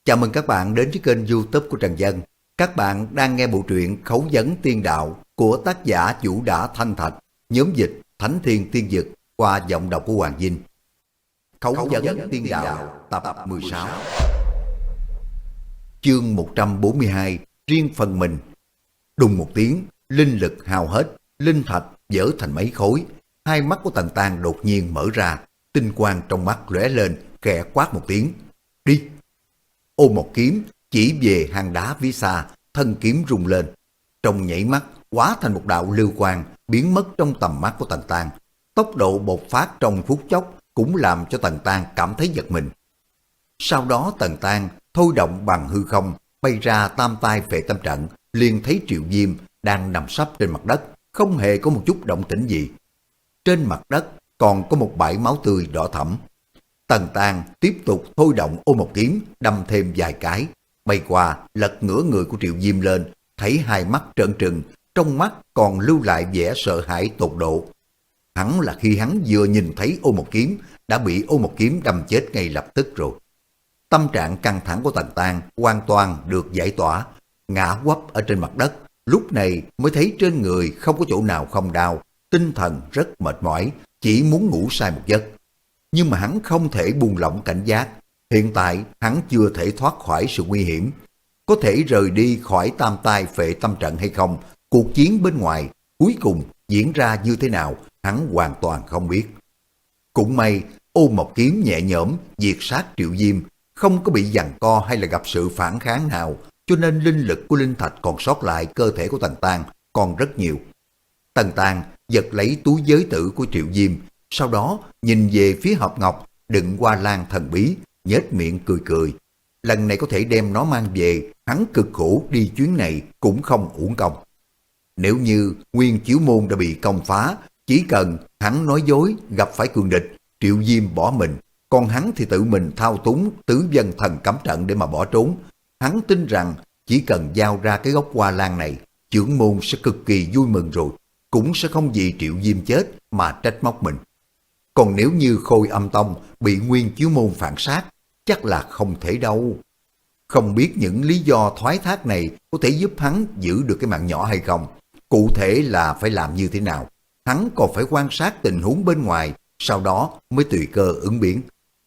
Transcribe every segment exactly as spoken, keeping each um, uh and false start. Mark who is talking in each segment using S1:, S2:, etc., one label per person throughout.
S1: Chào mừng các bạn đến với kênh YouTube của Trần Dân. Các bạn đang nghe bộ truyện Khấu vấn tiên đạo của tác giả Vũ Đã Thanh Thạch, nhóm dịch Thánh Thiên Tiên Dực qua giọng đọc của Hoàng Vinh. Khấu, Khấu vấn, vấn tiên đạo, đạo tập mười sáu. Chương một trăm bốn mươi hai, riêng phần mình. Đùng một tiếng, linh lực hao hết, linh thạch vỡ thành mấy khối. Hai mắt của Tần Tang đột nhiên mở ra, tinh quang trong mắt lóe lên, khẽ quát một tiếng. Đi! Ôm một kiếm, chỉ về hang đá phía xa, thân kiếm rung lên. Trong nhảy mắt, hóa thành một đạo lưu quang, biến mất trong tầm mắt của Tần Tang. Tốc độ bộc phát trong phút chốc cũng làm cho Tần Tang cảm thấy giật mình. Sau đó Tần Tang thôi động bằng hư không, bay ra tam tai phệ tâm trận, liền thấy Triệu Diêm đang nằm sấp trên mặt đất, không hề có một chút động tĩnh gì. Trên mặt đất còn có một bãi máu tươi đỏ thẫm. Tần Tang tiếp tục thôi động ôm một kiếm, đâm thêm vài cái, bay qua lật ngửa người của Triệu Diêm lên, thấy hai mắt trợn trừng, trong mắt còn lưu lại vẻ sợ hãi tột độ. Hắn là khi hắn vừa nhìn thấy ôm một kiếm, đã bị ôm một kiếm đâm chết ngay lập tức rồi. Tâm trạng căng thẳng của Tần Tang hoàn toàn được giải tỏa, ngã quắp ở trên mặt đất, lúc này mới thấy trên người không có chỗ nào không đau, tinh thần rất mệt mỏi, chỉ muốn ngủ say một giấc. Nhưng mà hắn không thể buông lỏng cảnh giác, hiện tại hắn chưa thể thoát khỏi sự nguy hiểm. Có thể rời đi khỏi tam tai phệ tâm trận hay không, cuộc chiến bên ngoài cuối cùng diễn ra như thế nào, hắn hoàn toàn không biết. Cũng may ôm một kiếm nhẹ nhõm diệt sát Triệu Diêm, không có bị giằng co hay là gặp sự phản kháng nào, cho nên linh lực của linh thạch còn sót lại cơ thể của Tần Tang còn rất nhiều. Tần Tang giật lấy túi giới tử của Triệu Diêm, sau đó nhìn về phía hộp ngọc đựng hoa lan thần bí, nhếch miệng cười cười. Lần này có thể đem nó mang về, hắn cực khổ đi chuyến này cũng không uổng công. Nếu như Nguyên Chiếu Môn đã bị công phá, chỉ cần hắn nói dối gặp phải cường địch, Triệu Diêm bỏ mình, còn hắn thì tự mình thao túng tứ dân thần cấm trận để mà bỏ trốn. Hắn tin rằng chỉ cần giao ra cái gốc hoa lan này, trưởng môn sẽ cực kỳ vui mừng rồi, cũng sẽ không vì Triệu Diêm chết mà trách móc mình. Còn nếu như Khôi Âm Tông bị Nguyên Chiếu Môn phản sát, chắc là không thể đâu. Không biết những lý do thoái thác này có thể giúp hắn giữ được cái mạng nhỏ hay không. Cụ thể là phải làm như thế nào, hắn còn phải quan sát tình huống bên ngoài, sau đó mới tùy cơ ứng biến.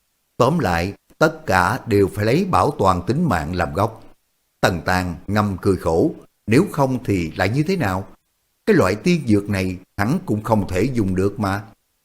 S1: Tóm lại, tất cả đều phải lấy bảo toàn tính mạng làm gốc. Tần Tang ngâm cười khổ, nếu không thì lại như thế nào? Cái loại tiên dược này hắn cũng không thể dùng được mà.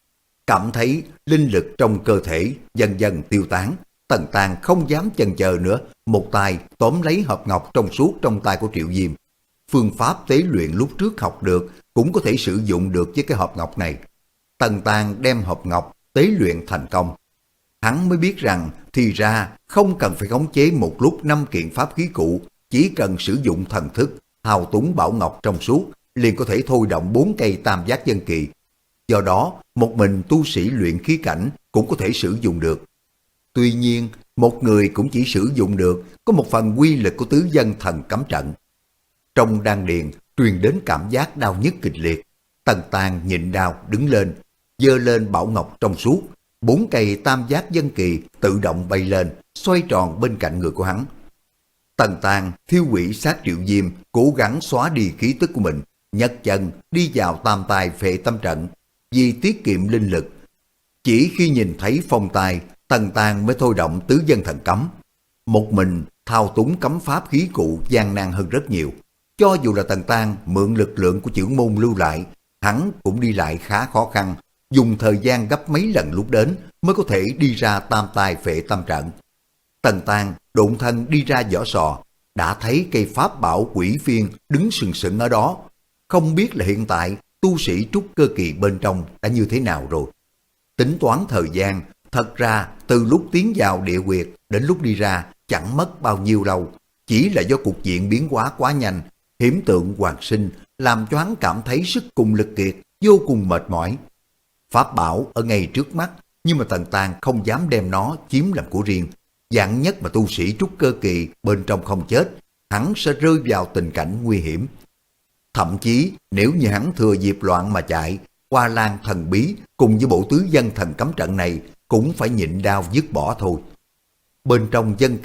S1: Cảm thấy linh lực trong cơ thể dần dần tiêu tán, Tần Tang không dám chần chờ nữa, một tay tóm lấy hộp ngọc trong suốt trong tay của Triệu Diêm. Phương pháp tế luyện lúc trước học được cũng có thể sử dụng được với cái hộp ngọc này. Tần Tang đem hộp ngọc tế luyện thành công. Hắn mới biết rằng thì ra không cần phải khống chế một lúc năm kiện pháp khí cụ, chỉ cần sử dụng thần thức, hào túng bảo ngọc trong suốt, liền có thể thôi động bốn cây tam giác dân kỳ. Do đó, một mình tu sĩ luyện khí cảnh cũng có thể sử dụng được. Tuy nhiên, một người cũng chỉ sử dụng được có một phần quy lực của tứ dân thần cấm trận. Trong đan điền truyền đến cảm giác đau nhức kịch liệt. Tần Tang nhịn đau đứng lên, giơ lên bảo ngọc trong suốt, bốn cây tam giác dân kỳ tự động bay lên, xoay tròn bên cạnh người của hắn. Tần Tang thiêu hủy sát Triệu Diêm, cố gắng xóa đi khí tức của mình, nhấc chân đi vào tam tai phệ tâm trận. Vì tiết kiệm linh lực, chỉ khi nhìn thấy phong tài, Tần Tang mới thôi động tứ dân thần cấm. Một mình thao túng cấm pháp khí cụ gian nan hơn rất nhiều. Cho dù là Tần Tang mượn lực lượng của trưởng môn lưu lại, hắn cũng đi lại khá khó khăn, dùng thời gian gấp mấy lần lúc đến mới có thể đi ra tam tai phệ tâm trận. Tần Tang độn thân đi ra vỏ sò, đã thấy cây pháp bảo quỷ phiên đứng sừng sững ở đó. Không biết là hiện tại tu sĩ trúc cơ kỳ bên trong đã như thế nào rồi. Tính toán thời gian, thật ra từ lúc tiến vào địa huyệt đến lúc đi ra chẳng mất bao nhiêu lâu. Chỉ là do cục diện biến hóa quá nhanh, hiểm tượng hoàn sinh làm cho hắn cảm thấy sức cùng lực kiệt, vô cùng mệt mỏi. Pháp bảo ở ngay trước mắt, nhưng mà Tần Tang không dám đem nó chiếm làm của riêng. Dạng nhất mà tu sĩ trúc cơ kỳ bên trong không chết, hắn sẽ rơi vào tình cảnh nguy hiểm. Thậm chí nếu như hắn thừa dịp loạn mà chạy, hoa lan thần bí cùng với bộ tứ dân thần cấm trận này cũng phải nhịn đau dứt bỏ thôi. Bên trong dân kỳ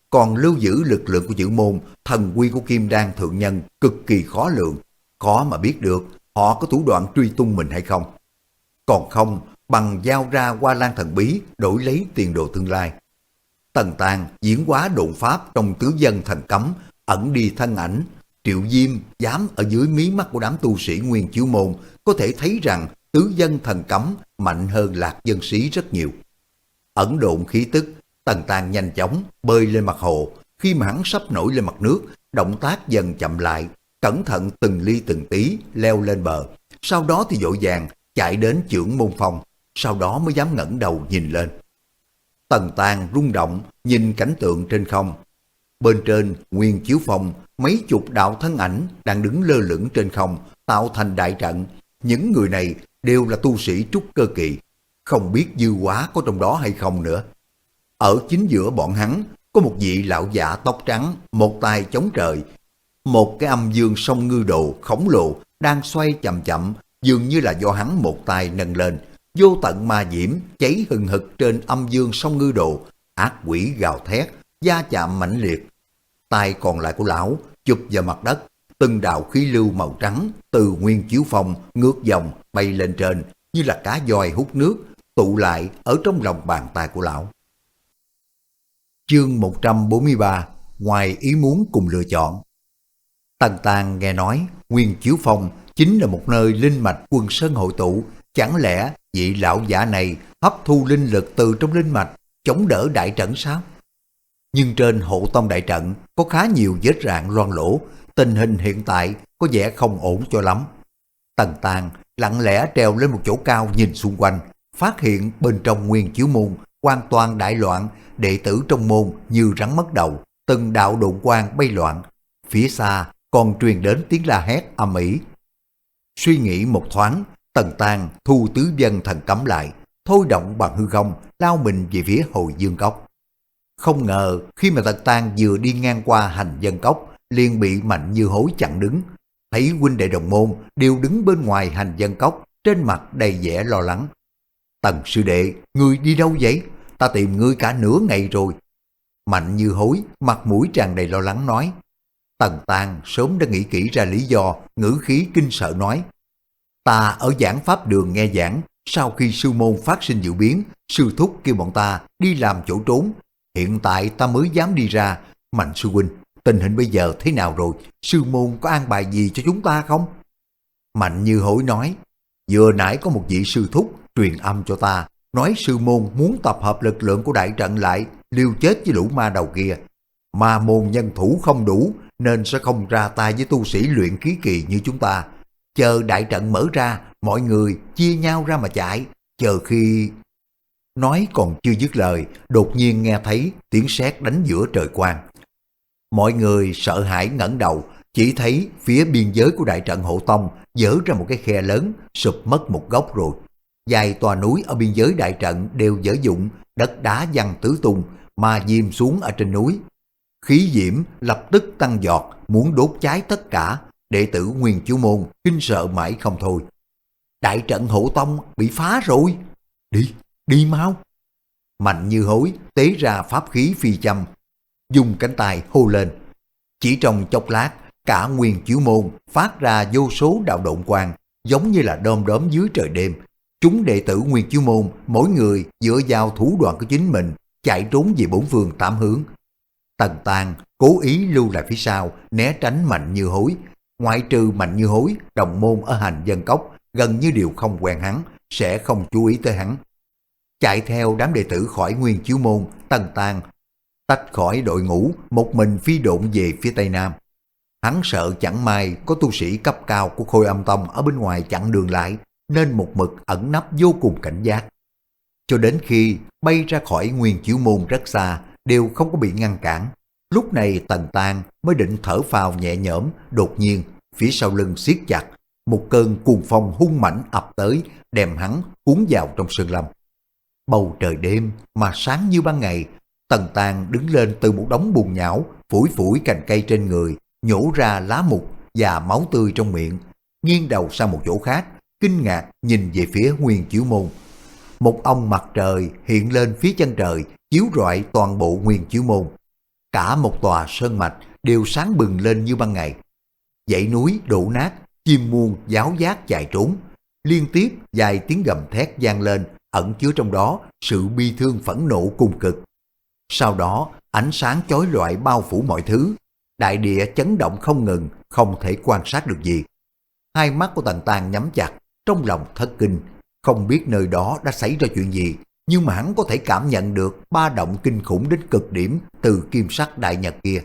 S1: còn lưu giữ lực lượng của chữ môn, thần quy của Kim Đan thượng nhân cực kỳ khó lượng, khó mà biết được họ có thủ đoạn truy tung mình hay không. Còn không, bằng giao ra Hoa Lan thần bí đổi lấy tiền đồ tương lai. Tần Tàng diễn hóa độn pháp trong tứ dân thành cấm, ẩn đi thân ảnh. Triệu Diêm dám ở dưới mí mắt của đám tu sĩ Nguyên Chiếu Môn có thể thấy rằng tứ dân thần cấm mạnh hơn Lạc Dân Sĩ rất nhiều. Ẩn độn khí tức, Tần Tàng nhanh chóng bơi lên mặt hồ. Khi mà hắn sắp nổi lên mặt nước, động tác dần chậm lại, cẩn thận từng ly từng tí leo lên bờ. Sau đó thì vội vàng chạy đến Chưởng Môn Phong, sau đó mới dám ngẩng đầu nhìn lên. Tần Tàng rung động nhìn cảnh tượng trên không. Bên trên Nguyên Chiếu Phong, mấy chục đạo thân ảnh đang đứng lơ lửng trên không, tạo thành đại trận. Những người này đều là tu sĩ trúc cơ kỳ, không biết dư hóa có trong đó hay không nữa. Ở chính giữa bọn hắn có một vị lão giả tóc trắng, một tay chống trời. Một cái âm dương song ngư đồ khổng lồ đang xoay chậm chậm, dường như là do hắn một tay nâng lên. Vô tận ma diễm cháy hừng hực trên âm dương song ngư đồ, ác quỷ gào thét, da chạm mãnh liệt. Tay còn lại của lão chụp vào mặt đất, từng đạo khí lưu màu trắng từ Nguyên Chiếu Phong ngược dòng bay lên trên như là cá voi hút nước, tụ lại ở trong lòng bàn tay của lão. Chương một trăm bốn mươi ba, ngoài ý muốn cùng lựa chọn. Tần Tàng nghe nói Nguyên Chiếu Phong chính là một nơi linh mạch quân sơn hội tụ, chẳng lẽ vị lão giả này hấp thu linh lực từ trong linh mạch chống đỡ đại trận sao? Nhưng trên hộ tông đại trận có khá nhiều vết rạn loang lỗ, tình hình hiện tại có vẻ không ổn cho lắm. Tần Tàng lặng lẽ trèo lên một chỗ cao nhìn xung quanh, phát hiện bên trong Nguyên Chiếu Môn hoàn toàn đại loạn, đệ tử trong môn như rắn mất đầu, từng đạo độn quang bay loạn. Phía xa còn truyền đến tiếng la hét ầm ĩ. Suy nghĩ một thoáng, Tần Tàng thu tứ dân thần cấm lại, thôi động bằng hư không lao mình về phía Hồi Dương Cốc. Không ngờ khi mà Tần Tàng vừa đi ngang qua Hành Dân Cốc liền bị Mạnh Như Hối chặn đứng. Thấy huynh đệ đồng môn đều đứng bên ngoài Hành Dân Cốc, trên mặt đầy vẻ lo lắng. Tần sư đệ, ngươi đi đâu vậy? Ta tìm ngươi cả nửa ngày rồi. Mạnh Như Hối mặt mũi tràn đầy lo lắng nói. Tần Tàng sớm đã nghĩ kỹ ra lý do, ngữ khí kinh sợ nói. Ta ở giảng pháp đường nghe giảng, sau khi sư môn phát sinh dị biến, sư thúc kêu bọn ta đi làm chỗ trốn. Hiện tại ta mới dám đi ra. Mạnh sư huynh, tình hình bây giờ thế nào rồi? Sư môn có an bài gì cho chúng ta không? Mạnh Như Hối nói, vừa nãy có một vị sư thúc truyền âm cho ta, nói sư môn muốn tập hợp lực lượng của đại trận lại, liều chết với lũ ma đầu kia. Ma môn nhân thủ không đủ, nên sẽ không ra tay với tu sĩ luyện khí kỳ như chúng ta. Chờ đại trận mở ra, mọi người chia nhau ra mà chạy, chờ khi... Nói còn chưa dứt lời, đột nhiên nghe thấy tiếng sét đánh giữa trời quang. Mọi người sợ hãi ngẩng đầu, chỉ thấy phía biên giới của đại trận hộ tông dở ra một cái khe lớn, sụp mất một góc rồi. Vài tòa núi ở biên giới đại trận đều dở dụng, đất đá văng tứ tung, mà diêm xuống ở trên núi. Khí diễm lập tức tăng giọt, muốn đốt cháy tất cả. Đệ tử Nguyên Chiếu Môn kinh sợ mãi không thôi. Đại trận hộ tông bị phá rồi. Đi, đi mau. Mạnh Như Hối tế ra pháp khí phi châm, dùng cánh tay hô lên. Chỉ trong chốc lát, cả Nguyên Chiếu Môn phát ra vô số đạo độn quang, giống như là đom đóm dưới trời đêm. Chúng đệ tử Nguyên Chiếu Môn mỗi người dựa vào thủ đoạn của chính mình chạy trốn về bốn phương tám hướng. Tần Tàng cố ý lưu lại phía sau, né tránh Mạnh Như Hối. Ngoại trừ Mạnh Như Hối, đồng môn ở Hành Dân Cốc gần như đều không quen hắn, sẽ không chú ý tới hắn. Chạy theo đám đệ tử khỏi Nguyên Chiếu Môn, Tần Tàng tách khỏi đội ngũ, một mình phi độn về phía Tây Nam. Hắn sợ chẳng may có tu sĩ cấp cao của Khôi Âm Tông ở bên ngoài chặn đường lại, nên một mực ẩn nấp vô cùng cảnh giác. Cho đến khi bay ra khỏi Nguyên Chiếu Môn rất xa, đều không có bị ngăn cản. Lúc này Tần Tàng mới định thở phào nhẹ nhõm, đột nhiên phía sau lưng siết chặt, một cơn cuồng phong hung mãnh ập tới, đem hắn cuốn vào trong sơn lâm. Bầu trời đêm mà sáng như ban ngày. Tần Tàng đứng lên từ một đống bùn nhão, phủi phủi cành cây trên người, nhổ ra lá mục và máu tươi trong miệng, nghiêng đầu sang một chỗ khác, kinh ngạc nhìn về phía Nguyên Chiếu Môn. Một ông mặt trời hiện lên phía chân trời, chiếu rọi toàn bộ Nguyên Chiếu Môn. cả một tòa sơn mạch đều sáng bừng lên như ban ngày. Dãy núi đổ nát, chim muông giáo giác chạy trốn, liên tiếp vài tiếng gầm thét vang lên, ẩn chứa trong đó sự bi thương phẫn nộ cùng cực. Sau đó, ánh sáng chói lọi bao phủ mọi thứ, đại địa chấn động không ngừng, không thể quan sát được gì. Hai mắt của Tần Tang nhắm chặt, trong lòng thất kinh, không biết nơi đó đã xảy ra chuyện gì, nhưng mà hắn có thể cảm nhận được ba động kinh khủng đến cực điểm từ kim sắc đại nhật kia.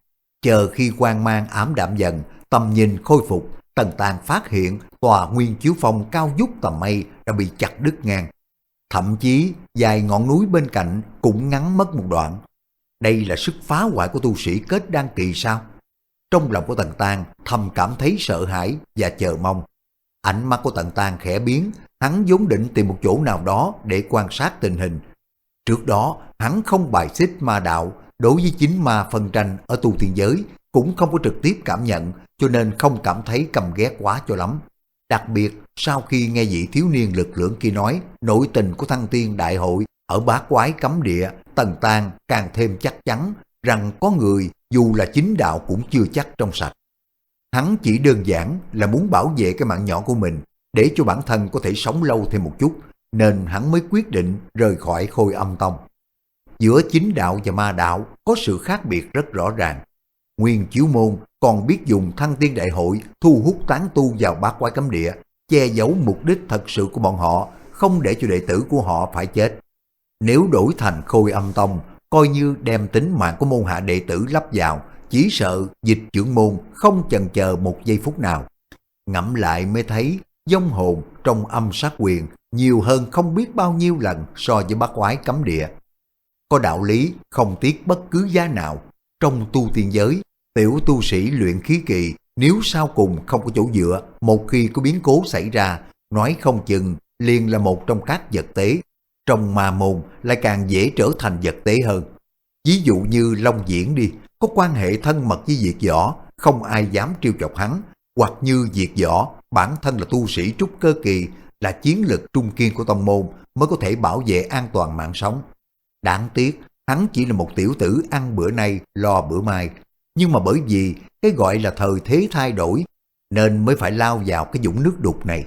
S1: Chờ khi quang mang ảm đạm dần, tầm nhìn khôi phục, Tần Tang phát hiện tòa Nguyên Chiếu Phong cao vút tầm mây đã bị chặt đứt ngang. Thậm chí vài ngọn núi bên cạnh cũng ngắn mất một đoạn. Đây là sức phá hoại của tu sĩ kết đan kỳ sao? Trong lòng của Tần Tang thầm cảm thấy sợ hãi và chờ mong. Ánh mắt của Tần Tang khẽ biến, hắn vốn định tìm một chỗ nào đó để quan sát tình hình. Trước đó, hắn không bài xích ma đạo, đối với chính ma phân tranh ở tu tiên giới, cũng không có trực tiếp cảm nhận, cho nên không cảm thấy căm ghét quá cho lắm. Đặc biệt, sau khi nghe vị thiếu niên lực lượng kia nói nội tình của Thăng Tiên Đại Hội ở Bát Quái Cấm Địa, Tần Tang càng thêm chắc chắn rằng có người dù là chính đạo cũng chưa chắc trong sạch. Hắn chỉ đơn giản là muốn bảo vệ cái mạng nhỏ của mình, để cho bản thân có thể sống lâu thêm một chút, nên hắn mới quyết định rời khỏi Khôi Âm Tông. Giữa chính đạo và ma đạo có sự khác biệt rất rõ ràng. Nguyên Chiếu Môn còn biết dùng Thăng Tiên Đại Hội thu hút tán tu vào Bát Quái Cấm Địa, che giấu mục đích thật sự của bọn họ, không để cho đệ tử của họ phải chết. Nếu đổi thành Khôi Âm Tông, coi như đem tính mạng của môn hạ đệ tử lắp vào, chỉ sợ Dịch trưởng môn không chần chờ một giây phút nào. Ngẫm lại mới thấy vong hồn trong âm sát quyền nhiều hơn không biết bao nhiêu lần so với Bát Quái Cấm Địa. Có đạo lý không tiếc bất cứ giá nào. Trong tu tiên giới, tiểu tu sĩ luyện khí kỳ nếu sau cùng không có chỗ dựa, một khi có biến cố xảy ra, nói không chừng liền là một trong các vật tế. Trong ma môn lại càng dễ trở thành vật tế hơn. Ví dụ như Long Diễn đi, có quan hệ thân mật với Diệt Võ, không ai dám trêu chọc hắn, hoặc như Diệt Võ, bản thân là tu sĩ trúc cơ kỳ, là chiến lực trung kiên của tông môn, mới có thể bảo vệ an toàn mạng sống. Đáng tiếc, hắn chỉ là một tiểu tử ăn bữa nay lo bữa mai, nhưng mà bởi vì cái gọi là thời thế thay đổi, nên mới phải lao vào cái vũng nước đục này.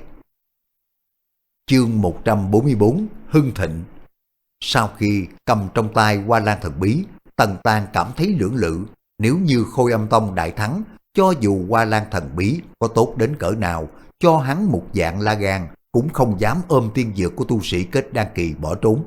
S1: Chương một trăm bốn mươi bốn, Hưng Thịnh. Sau khi cầm trong tay Hoa Lan Thần Bí, Tần Tang cảm thấy lưỡng lự, nếu như Khôi Âm Tông đại thắng, cho dù Hoa Lan Thần Bí có tốt đến cỡ nào, cho hắn một dạng la gan, cũng không dám ôm tiên dược của tu sĩ kết đan kỳ bỏ trốn.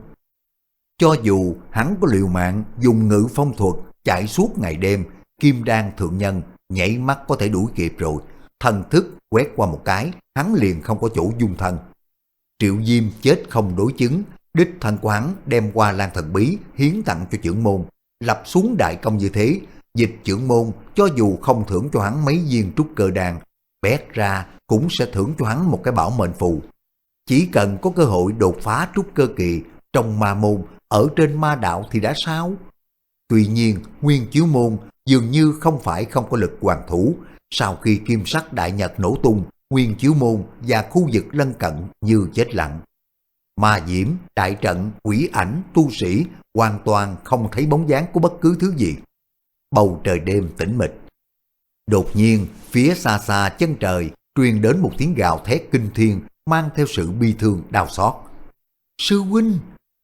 S1: Cho dù hắn có liều mạng dùng ngự phong thuật chạy suốt ngày đêm, kim đan thượng nhân nhảy mắt có thể đuổi kịp rồi, thần thức quét qua một cái, hắn liền không có chỗ dung thân. Triệu Diêm chết không đối chứng, đích thân của hắn đem Hoa Lan Thần Bí hiến tặng cho trưởng môn, lập xuống đại công như thế, Dịch trưởng môn cho dù không thưởng cho hắn mấy viên trúc cơ đan, bét ra cũng sẽ thưởng cho hắn một cái bảo mệnh phù. Chỉ cần có cơ hội đột phá trúc cơ kỳ trong ma môn, ở trên ma đạo thì đã sao? Tuy nhiên, Nguyên Chiếu Môn dường như không phải không có lực hoàn thủ. Sau khi kim sắc đại nhật nổ tung, Nguyên Chiếu Môn và khu vực lân cận như chết lặng. Ma diễm, đại trận, quỷ ảnh, tu sĩ hoàn toàn không thấy bóng dáng của bất cứ thứ gì. Bầu trời đêm tĩnh mịch. Đột nhiên, phía xa xa chân trời truyền đến một tiếng gào thét kinh thiên, mang theo sự bi thương đau xót. Sư huynh!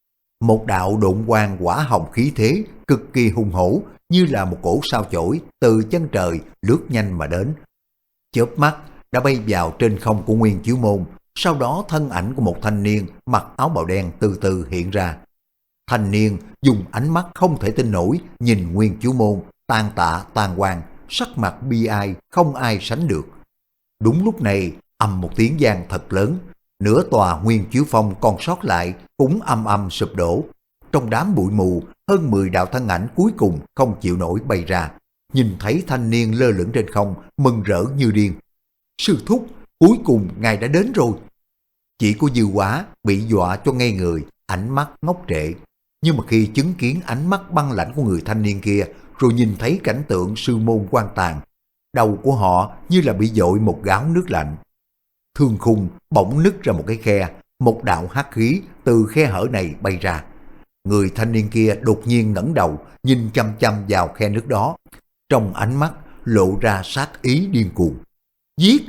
S1: Một đạo độn quang hỏa hồng khí thế cực kỳ hùng hổ, như là một cổ sao chổi từ chân trời lướt nhanh mà đến. Chớp mắt đã bay vào trên không của Nguyên Chiếu Môn, sau đó thân ảnh của một thanh niên mặc áo bào đen từ từ hiện ra. Thanh niên dùng ánh mắt không thể tin nổi nhìn Nguyên Chiếu Môn tan tạ tan quang, sắc mặt bi ai không ai sánh được. Đúng lúc này, ầm một tiếng vang thật lớn, nửa tòa Nguyên Chiếu Phong còn sót lại cũng âm âm sụp đổ. Trong đám bụi mù, hơn mười đạo thân ảnh cuối cùng không chịu nổi bay ra. Nhìn thấy thanh niên lơ lửng trên không, mừng rỡ như điên. Sư thúc, cuối cùng ngài đã đến rồi. Chỉ có Dư Quá bị dọa cho ngây người, ánh mắt ngốc trệ. Nhưng mà khi chứng kiến ánh mắt băng lãnh của người thanh niên kia, rồi nhìn thấy cảnh tượng sư môn quan tàn, đầu của họ như là bị dội một gáo nước lạnh. Thương khung bỗng nứt ra một cái khe, một đạo hắc khí từ khe hở này bay ra. Người thanh niên kia đột nhiên ngẩng đầu, nhìn chăm chăm vào khe nước đó. Trong ánh mắt lộ ra sát ý điên cuồng. Giết!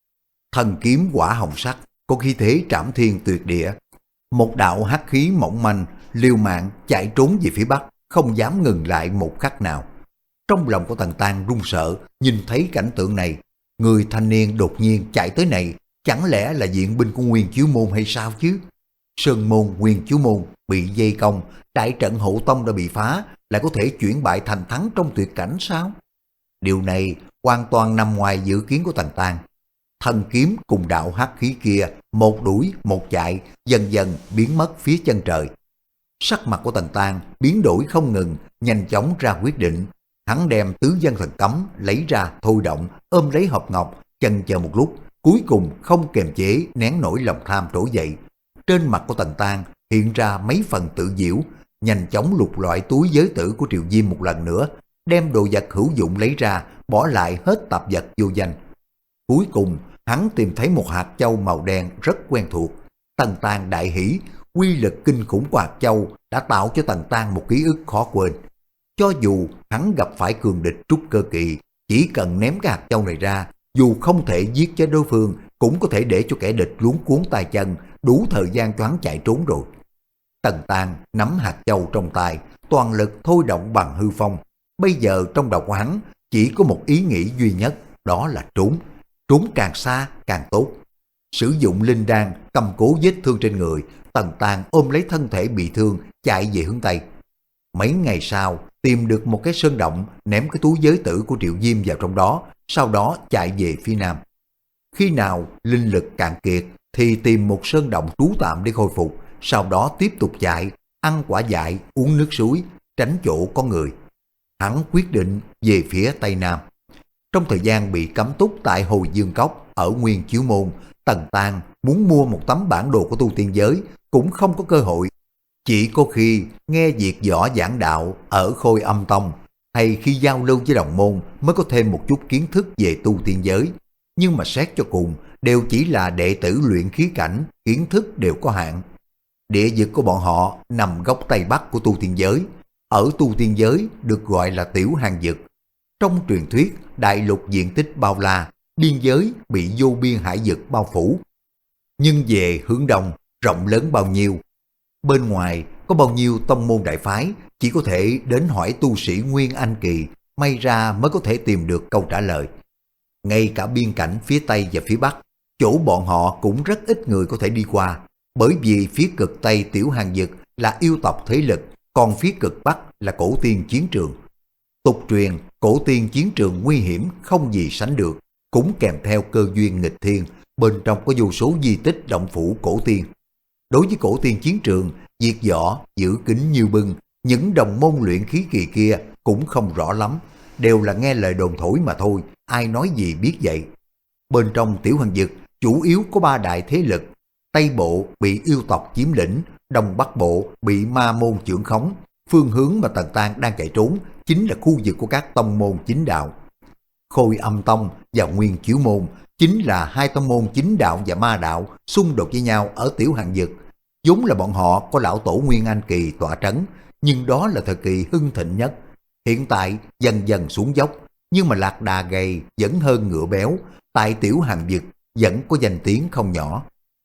S1: Thần kiếm quả hồng sắc, có khí thế trảm thiên tuyệt địa. Một đạo hắc khí mỏng manh, liều mạng chạy trốn về phía bắc, không dám ngừng lại một khắc nào. Trong lòng của Tần Tang run sợ, nhìn thấy cảnh tượng này. Người thanh niên đột nhiên chạy tới này, chẳng lẽ là diện binh của Nguyên Chiếu Môn hay sao chứ? Sơn môn Nguyên Chiếu Môn bị dây công, đại trận hộ tông đã bị phá, lại có thể chuyển bại thành thắng trong tuyệt cảnh sao? Điều này hoàn toàn nằm ngoài dự kiến của Tần Tang. Thần kiếm cùng đạo hắc khí kia, một đuổi một chạy, dần dần biến mất phía chân trời. Sắc mặt của Tần Tang biến đổi không ngừng, nhanh chóng ra quyết định. Hắn đem tứ dân thần cấm lấy ra thôi động, ôm lấy hộp ngọc, chần chờ một lúc, cuối cùng không kềm chế nén nổi lòng tham trỗi dậy. Trên mặt của Tần Tang hiện ra mấy phần tự diễu, nhanh chóng lục loại túi giới tử của Triệu Diêm một lần nữa, đem đồ vật hữu dụng lấy ra, bỏ lại hết tạp vật vô danh. Cuối cùng, hắn tìm thấy một hạt châu màu đen rất quen thuộc. Tần Tang đại hỉ, quy lực kinh khủng của hạt châu đã tạo cho Tần Tang một ký ức khó quên. Cho dù hắn gặp phải cường địch trúc cơ kỳ, chỉ cần ném cái hạt châu này ra, dù không thể giết chết đối phương, cũng có thể để cho kẻ địch luống cuốn tay chân, đủ thời gian cho hắn chạy trốn rồi. Tần Tang nắm hạt châu trong tay, toàn lực thôi động bằng hư phong. Bây giờ trong đầu của hắn chỉ có một ý nghĩ duy nhất, đó là trốn. Trốn càng xa càng tốt. Sử dụng linh đan cầm cố vết thương trên người, Tần Tang ôm lấy thân thể bị thương chạy về hướng Tây. Mấy ngày sau tìm được một cái sơn động, ném cái túi giới tử của Triệu Diêm vào trong đó, sau đó chạy về phía Nam. Khi nào linh lực cạn kiệt thì tìm một sơn động trú tạm để khôi phục, sau đó tiếp tục chạy, ăn quả dại, uống nước suối, tránh chỗ có người. Hắn quyết định về phía Tây Nam. Trong thời gian bị cấm túc tại Hồi Dương Cốc ở Nguyên Chiếu Môn, Tần Tang muốn mua một tấm bản đồ của tu tiên giới cũng không có cơ hội. Chỉ có khi nghe việc võ giảng đạo ở Khôi Âm Tông hay khi giao lưu với đồng môn mới có thêm một chút kiến thức về tu tiên giới. Nhưng mà xét cho cùng đều chỉ là đệ tử luyện khí cảnh, kiến thức đều có hạn. Địa vực của bọn họ nằm góc Tây Bắc của tu tiên giới. Ở tu tiên giới được gọi là Tiểu Hàng Vực. Trong truyền thuyết, đại lục diện tích bao la, biên giới bị vô biên hải vực bao phủ. Nhưng về hướng đông, rộng lớn bao nhiêu? Bên ngoài có bao nhiêu tông môn đại phái, chỉ có thể đến hỏi tu sĩ Nguyên Anh Kỳ, may ra mới có thể tìm được câu trả lời. Ngay cả biên cảnh phía Tây và phía Bắc, chỗ bọn họ cũng rất ít người có thể đi qua, bởi vì phía cực Tây Tiểu Hàng Vực là yêu tộc thế lực, còn phía cực Bắc là cổ tiên chiến trường. Tục truyền, cổ tiên chiến trường nguy hiểm không gì sánh được, cũng kèm theo cơ duyên nghịch thiên, bên trong có vô số di tích động phủ cổ tiên. Đối với cổ tiên chiến trường, diệt võ, giữ kín như bưng, những đồng môn luyện khí kỳ kia cũng không rõ lắm, đều là nghe lời đồn thổi mà thôi, ai nói gì biết vậy. Bên trong Tiểu Hàng Vực, chủ yếu có ba đại thế lực, Tây Bộ bị yêu tộc chiếm lĩnh, Đông Bắc Bộ bị ma môn chưởng khống, phương hướng mà Tần Tang đang chạy trốn chính là khu vực của các tông môn chính đạo. Khôi Âm Tông và Nguyên Chiếu Môn chính là hai tông môn chính đạo và ma đạo xung đột với nhau ở Tiểu Hàng Vực. Vốn là bọn họ có lão tổ Nguyên Anh Kỳ tọa trấn, nhưng đó là thời kỳ hưng thịnh nhất. Hiện tại dần dần xuống dốc, nhưng mà lạc đà gầy vẫn hơn ngựa béo, tại Tiểu Hàng Vực vẫn có danh tiếng không nhỏ.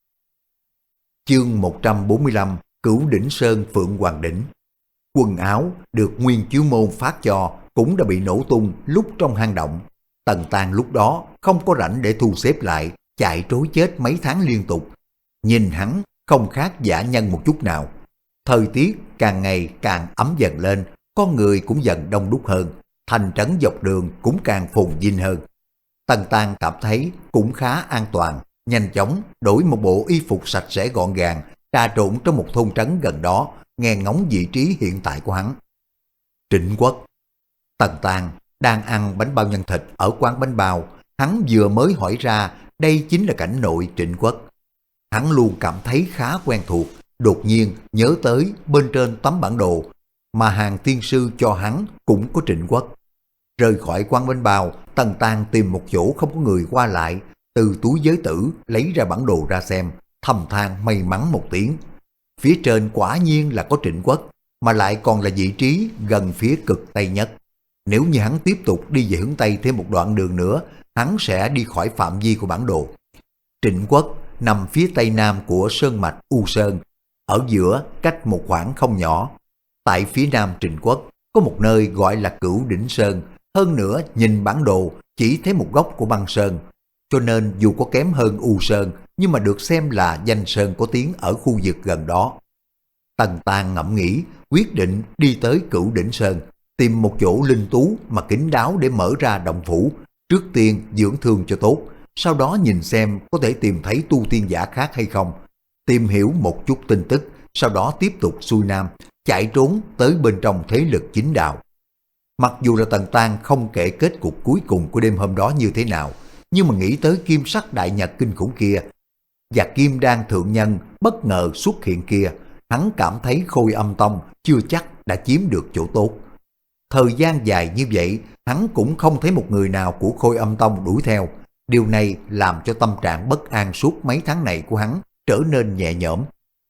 S1: Chương một trăm bốn mươi lăm, Cửu Đỉnh Sơn Phượng Hoàng Đỉnh. Quần áo được Nguyên Chiếu Môn phát cho cũng đã bị nổ tung lúc trong hang động. Tần Tang lúc đó không có rảnh để thu xếp lại, chạy trối chết mấy tháng liên tục. Nhìn hắn không khác dã nhân một chút nào. Thời tiết càng ngày càng ấm dần lên, con người cũng dần đông đúc hơn, thành trấn dọc đường cũng càng phồn vinh hơn. Tần Tang cảm thấy cũng khá an toàn, nhanh chóng đổi một bộ y phục sạch sẽ gọn gàng, trà trộn trong một thôn trấn gần đó, nghe ngóng vị trí hiện tại của hắn. Trịnh Quốc. Tần Tang đang ăn bánh bao nhân thịt ở quán bánh bao, hắn vừa mới hỏi ra đây chính là cảnh nội Trịnh Quốc. Hắn luôn cảm thấy khá quen thuộc, đột nhiên nhớ tới bên trên tấm bản đồ mà hàng tiên sư cho hắn cũng có Trịnh Quốc. Rời khỏi quán bánh bao, Tần Tang tìm một chỗ không có người qua lại, từ túi giới tử lấy ra bản đồ ra xem, thầm than may mắn một tiếng. Phía trên quả nhiên là có Trịnh Quốc, mà lại còn là vị trí gần phía cực Tây nhất. Nếu như hắn tiếp tục đi về hướng Tây thêm một đoạn đường nữa, hắn sẽ đi khỏi phạm vi của bản đồ. Trịnh Quốc nằm phía Tây Nam của sơn mạch U Sơn, ở giữa cách một khoảng không nhỏ. Tại phía Nam Trịnh Quốc có một nơi gọi là Cửu Đỉnh Sơn, hơn nữa nhìn bản đồ chỉ thấy một góc của băng sơn, cho nên dù có kém hơn U Sơn nhưng mà được xem là danh sơn có tiếng ở khu vực gần đó. Tần Tang ngẫm nghĩ, quyết định đi tới Cửu Đỉnh Sơn, tìm một chỗ linh tú mà kín đáo để mở ra động phủ, trước tiên dưỡng thương cho tốt, sau đó nhìn xem có thể tìm thấy tu tiên giả khác hay không, tìm hiểu một chút tin tức, sau đó tiếp tục xuôi nam, chạy trốn tới bên trong thế lực chính đạo. Mặc dù là Tần Tang không kể kết cục cuối cùng của đêm hôm đó như thế nào, nhưng mà nghĩ tới kim sắc đại nhật kinh khủng kia và kim đan thượng nhân bất ngờ xuất hiện kia, hắn cảm thấy Khôi Âm Tông chưa chắc đã chiếm được chỗ tốt. Thời gian dài như vậy, hắn cũng không thấy một người nào của Khôi Âm Tông đuổi theo. Điều này làm cho tâm trạng bất an suốt mấy tháng này của hắn trở nên nhẹ nhõm.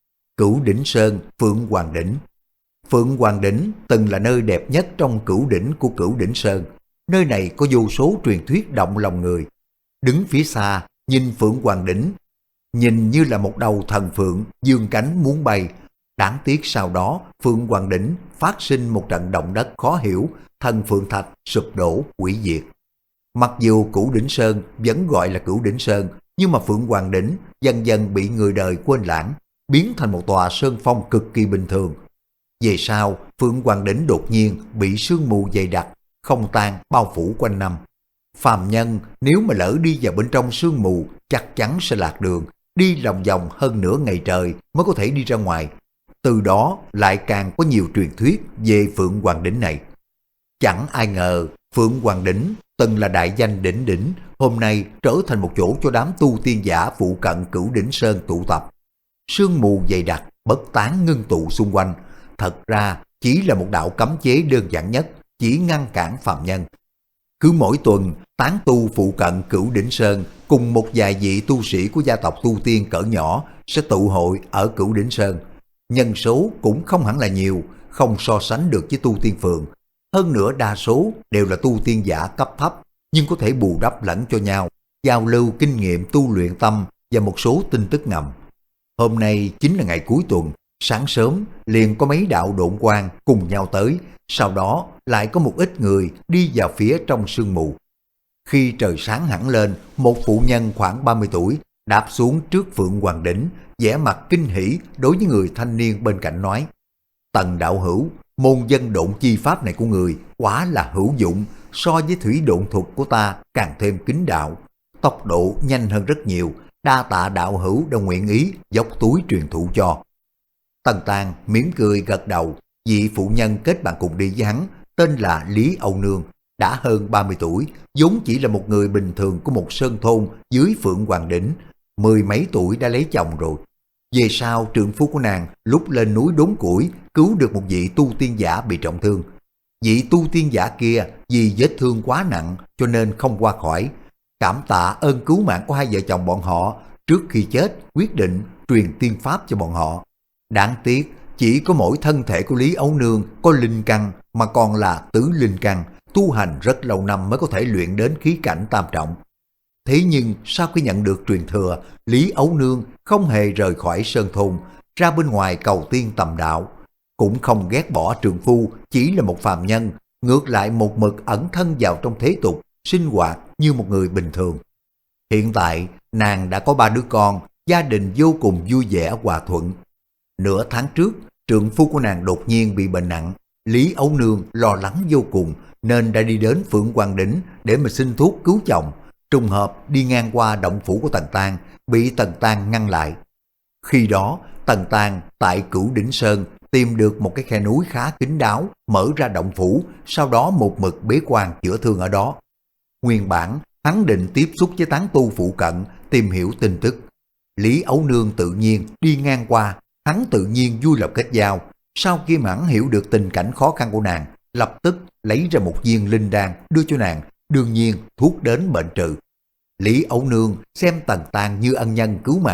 S1: Cửu Đỉnh Sơn, Phượng Hoàng Đỉnh. Phượng Hoàng Đỉnh từng là nơi đẹp nhất trong cửu đỉnh của Cửu Đỉnh Sơn. Nơi này có vô số truyền thuyết động lòng người. Đứng phía xa, nhìn Phượng Hoàng Đỉnh, nhìn như là một đầu thần phượng dương cánh muốn bay. Đáng tiếc sau đó Phượng Hoàng Đỉnh phát sinh một trận động đất khó hiểu, thần phượng thạch sụp đổ hủy diệt. Mặc dù Cửu Đỉnh Sơn vẫn gọi là Cửu Đỉnh Sơn, nhưng mà Phượng Hoàng Đỉnh dần dần bị người đời quên lãng, biến thành một tòa sơn phong cực kỳ bình thường. Về sau, Phượng Hoàng Đỉnh đột nhiên bị sương mù dày đặc, không tan bao phủ quanh năm. Phàm nhân nếu mà lỡ đi vào bên trong sương mù chắc chắn sẽ lạc đường, đi lòng vòng hơn nửa ngày trời mới có thể đi ra ngoài. Từ đó lại càng có nhiều truyền thuyết về Phượng Hoàng Đỉnh này. Chẳng ai ngờ Phượng Hoàng Đỉnh từng là đại danh đỉnh đỉnh, hôm nay trở thành một chỗ cho đám tu tiên giả phụ cận Cửu Đỉnh Sơn tụ tập. Sương mù dày đặc, bất tán ngưng tụ xung quanh, thật ra chỉ là một đạo cấm chế đơn giản nhất, chỉ ngăn cản phàm nhân. Cứ mỗi tuần, tán tu phụ cận Cửu Đỉnh Sơn cùng một vài vị tu sĩ của gia tộc tu tiên cỡ nhỏ sẽ tụ hội ở Cửu Đỉnh Sơn. Nhân số cũng không hẳn là nhiều, không so sánh được với tu tiên phường. Hơn nữa đa số đều là tu tiên giả cấp thấp, nhưng có thể bù đắp lẫn cho nhau, giao lưu kinh nghiệm tu luyện tâm và một số tin tức ngầm. Hôm nay chính là ngày cuối tuần, sáng sớm liền có mấy đạo độn quang cùng nhau tới, sau đó lại có một ít người đi vào phía trong sương mù. Khi trời sáng hẳn lên, một phụ nhân khoảng ba mươi tuổi đạp xuống trước Phượng Hoàng Đỉnh, vẻ mặt kinh hỉ đối với người thanh niên bên cạnh nói: Tần đạo hữu, môn dân độn chi pháp này của người quả là hữu dụng, so với thủy độn thuật của ta càng thêm kính đạo, tốc độ nhanh hơn rất nhiều, đa tạ đạo hữu đã nguyện ý dốc túi truyền thụ cho. Tần Tang mỉm cười gật đầu, vị phụ nhân kết bạn cùng đi với hắn tên là Lý Âu Nương, đã hơn ba mươi tuổi, vốn chỉ là một người bình thường của một sơn thôn dưới Phượng Hoàng Đỉnh, mười mấy tuổi đã lấy chồng rồi. Về sau trượng phu của nàng lúc lên núi đốn củi cứu được một vị tu tiên giả bị trọng thương. Vị tu tiên giả kia vì vết thương quá nặng cho nên không qua khỏi. Cảm tạ ơn cứu mạng của hai vợ chồng bọn họ, trước khi chết quyết định truyền tiên pháp cho bọn họ. Đáng tiếc chỉ có mỗi thân thể của Lý Ấu Nương có linh căn, mà còn là tứ linh căn, tu hành rất lâu năm mới có thể luyện đến khí cảnh tam trọng. Thế nhưng sau khi nhận được truyền thừa, Lý Ấu Nương không hề rời khỏi sơn thôn, ra bên ngoài cầu tiên tầm đạo, cũng không ghét bỏ trượng phu chỉ là một phàm nhân, ngược lại một mực ẩn thân vào trong thế tục, sinh hoạt như một người bình thường. Hiện tại nàng đã có ba đứa con, gia đình vô cùng vui vẻ hòa thuận. Nửa tháng trước, trượng phu của nàng đột nhiên bị bệnh nặng, Lý Ấu Nương lo lắng vô cùng nên đã đi đến Phượng Hoàng Đỉnh để mà xin thuốc cứu chồng. Trùng hợp đi ngang qua động phủ của Tần Tang, bị Tần Tang ngăn lại. Khi đó Tần Tang tại Cửu Đỉnh Sơn tìm được một cái khe núi khá kín đáo, mở ra động phủ, sau đó một mực bế quan chữa thương ở đó. Nguyên bản hắn định tiếp xúc với tán tu phụ cận tìm hiểu tin tức. Lý Ấu Nương tự nhiên đi ngang qua, hắn tự nhiên vui lòng kết giao. Sau khi hắn hiểu được tình cảnh khó khăn của nàng, lập tức lấy ra một viên linh đan đưa cho nàng, đương nhiên thuốc đến bệnh trừ. Lý Ấu Nương xem Tần Tang như ân nhân cứu mạng,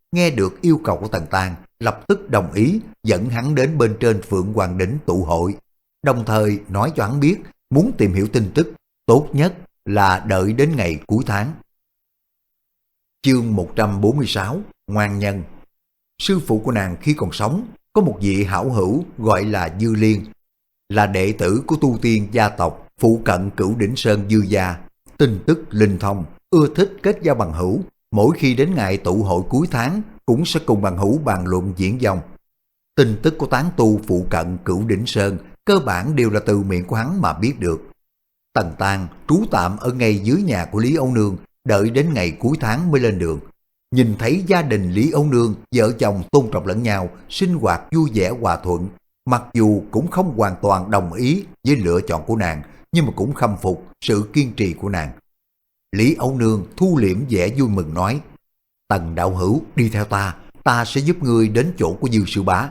S1: nghe được yêu cầu của Tần Tang, lập tức đồng ý dẫn hắn đến bên trên Phượng Hoàng Đỉnh tụ hội, đồng thời nói cho hắn biết muốn tìm hiểu tin tức, tốt nhất là đợi đến ngày cuối tháng. Chương một trăm bốn mươi sáu, Ngoan Nhân. Sư phụ của nàng khi còn sống có một vị hảo hữu gọi là Dư Liên, là đệ tử của tu tiên gia tộc phụ cận Cửu Đỉnh Sơn Dư gia, tin tức linh thông, ưa thích kết giao bằng hữu, mỗi khi đến ngày tụ hội cuối tháng cũng sẽ cùng bằng hữu bàn luận diễn dông. Tin tức của tán tu phụ cận Cửu Đỉnh Sơn cơ bản đều là từ miệng của hắn mà biết được. Tần Tang trú tạm ở ngay dưới nhà của Lý Âu Nương, đợi đến ngày cuối tháng mới lên đường. Nhìn thấy gia đình Lý Âu Nương, vợ chồng tôn trọng lẫn nhau, sinh hoạt vui vẻ hòa thuận, mặc dù cũng không hoàn toàn đồng ý với lựa chọn của nàng, nhưng mà cũng khâm phục sự kiên trì của nàng. Lý Âu Nương thu liễm vẻ vui mừng nói: Tần đạo hữu đi theo ta, ta sẽ giúp ngươi đến chỗ của Dư sư bá.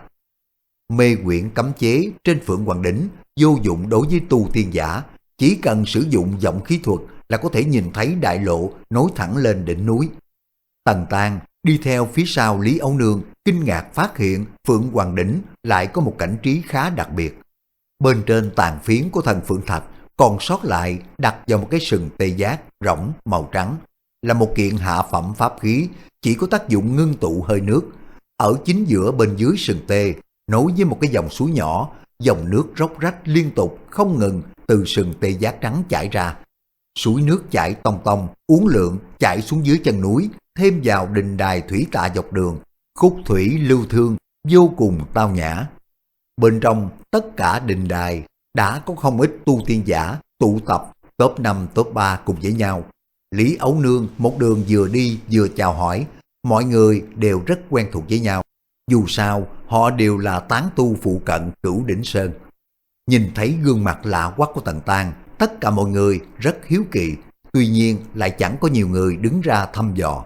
S1: Mê quyển cấm chế trên Phượng Hoàng Đỉnh vô dụng đối với tu tiên giả, chỉ cần sử dụng vọng khí thuật là có thể nhìn thấy đại lộ nối thẳng lên đỉnh núi. Tần Tang đi theo phía sau Lý Âu Nương, kinh ngạc phát hiện Phượng Hoàng Đỉnh lại có một cảnh trí khá đặc biệt. Bên trên tàn phiến của thần Phượng Thạch còn sót lại đặt vào một cái sừng tê giác rỗng màu trắng, là một kiện hạ phẩm pháp khí, chỉ có tác dụng ngưng tụ hơi nước. Ở chính giữa bên dưới sừng tê, nối với một cái dòng suối nhỏ, dòng nước róc rách liên tục không ngừng từ sừng tê giác trắng chảy ra. Suối nước chảy tông tông, uốn lượn chảy xuống dưới chân núi, thêm vào đình đài thủy tạ dọc đường, khúc thủy lưu thương, vô cùng tao nhã. Bên trong tất cả đình đài đã có không ít tu tiên giả tụ tập, top năm top ba cùng với nhau. Lý Âu Nương một đường vừa đi vừa chào hỏi, mọi người đều rất quen thuộc với nhau. Dù sao họ đều là tán tu phụ cận Cửu Đỉnh Sơn. Nhìn thấy gương mặt lạ quắc của Tần Tang, tất cả mọi người rất hiếu kỳ, tuy nhiên lại chẳng có nhiều người đứng ra thăm dò.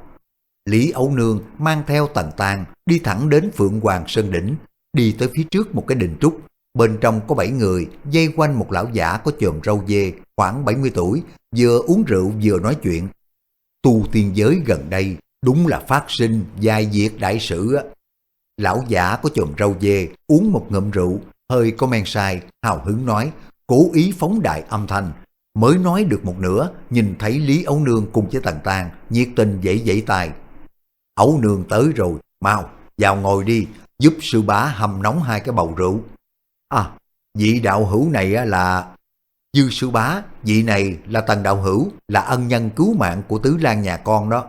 S1: Lý Âu Nương mang theo Tần Tang đi thẳng đến Phượng Hoàng Sơn Đỉnh, đi tới phía trước một cái đình trúc. Bên trong có bảy người vây quanh một lão giả có chòm râu dê khoảng bảy mươi tuổi, vừa uống rượu vừa nói chuyện. Tu tiên giới gần đây đúng là phát sinh vài việc đại sự á. Lão giả có chòm râu dê uống một ngụm rượu, hơi có men say, hào hứng nói, cố ý phóng đại âm thanh. Mới nói được một nửa, nhìn thấy Lý Âu Nương cùng với Tần Tang, nhiệt tình vẫy vẫy tay. Âu Nương tới rồi, mau vào ngồi đi, giúp sư bá hầm nóng hai cái bầu rượu. À, vị đạo hữu này là... Dư sư bá, vị này là Tần đạo hữu, là ân nhân cứu mạng của Tứ Lan nhà con đó.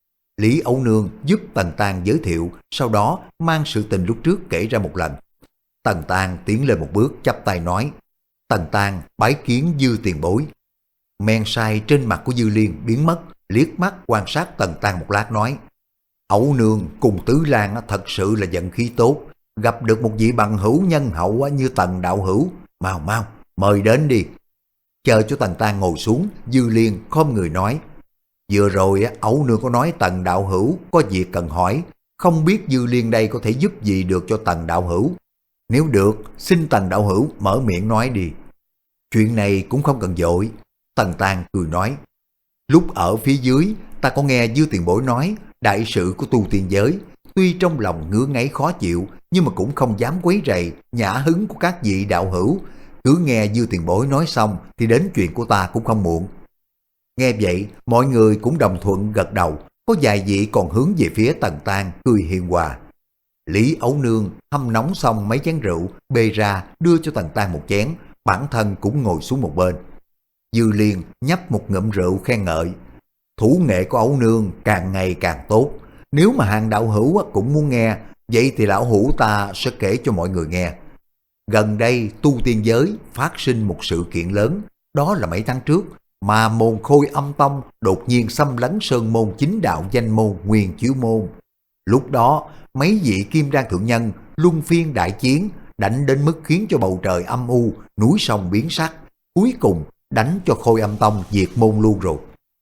S1: Lý Âu Nương giúp Tần Tang giới thiệu, sau đó mang sự tình lúc trước kể ra một lần. Tần Tang tiến lên một bước chắp tay nói, Tần Tang bái kiến Dư tiền bối. Men say trên mặt của Dư Liên biến mất, liếc mắt quan sát Tần Tang một lát nói, Âu Nương cùng Tứ Lan thật sự là vận khí tốt, gặp được một vị bằng hữu nhân hậu như Tần đạo hữu, mau mau mời đến đi. Chờ cho Tần Tang ngồi xuống, Dư Liên khom người nói, vừa rồi Âu Nương có nói Tần đạo hữu có việc cần hỏi, không biết Dư Liên đây có thể giúp gì được cho Tần đạo hữu. Nếu được, xin Tần đạo hữu mở miệng nói đi. Chuyện này cũng không cần vội. Tần Tang cười nói, lúc ở phía dưới ta có nghe Dư tiền bối nói đại sự của tu tiên giới, tuy trong lòng ngứa ngáy khó chịu, nhưng mà cũng không dám quấy rầy nhã hứng của các vị đạo hữu. Cứ nghe Dư tiền bối nói xong thì đến chuyện của ta cũng không muộn. Nghe vậy, mọi người cũng đồng thuận gật đầu, có vài vị còn hướng về phía Tần Tang cười hiền hòa. Lý Âu Nương hâm nóng xong mấy chén rượu, bê ra đưa cho Tần Tang một chén, bản thân cũng ngồi xuống một bên. Dư Liên nhấp một ngụm rượu khen ngợi, thủ nghệ của Âu Nương càng ngày càng tốt, nếu mà hàng đạo hữu cũng muốn nghe, vậy thì lão hữu ta sẽ kể cho mọi người nghe. Gần đây tu tiên giới phát sinh một sự kiện lớn, đó là mấy tháng trước, mà môn Khôi Âm Tông đột nhiên xâm lấn sơn môn chính đạo danh môn Nguyên Chiếu Môn. Lúc đó mấy vị kim đan thượng nhân luân phiên đại chiến, đánh đến mức khiến cho bầu trời âm u, núi sông biến sắc, cuối cùng đánh cho Khôi Âm Tông diệt môn luôn rồi.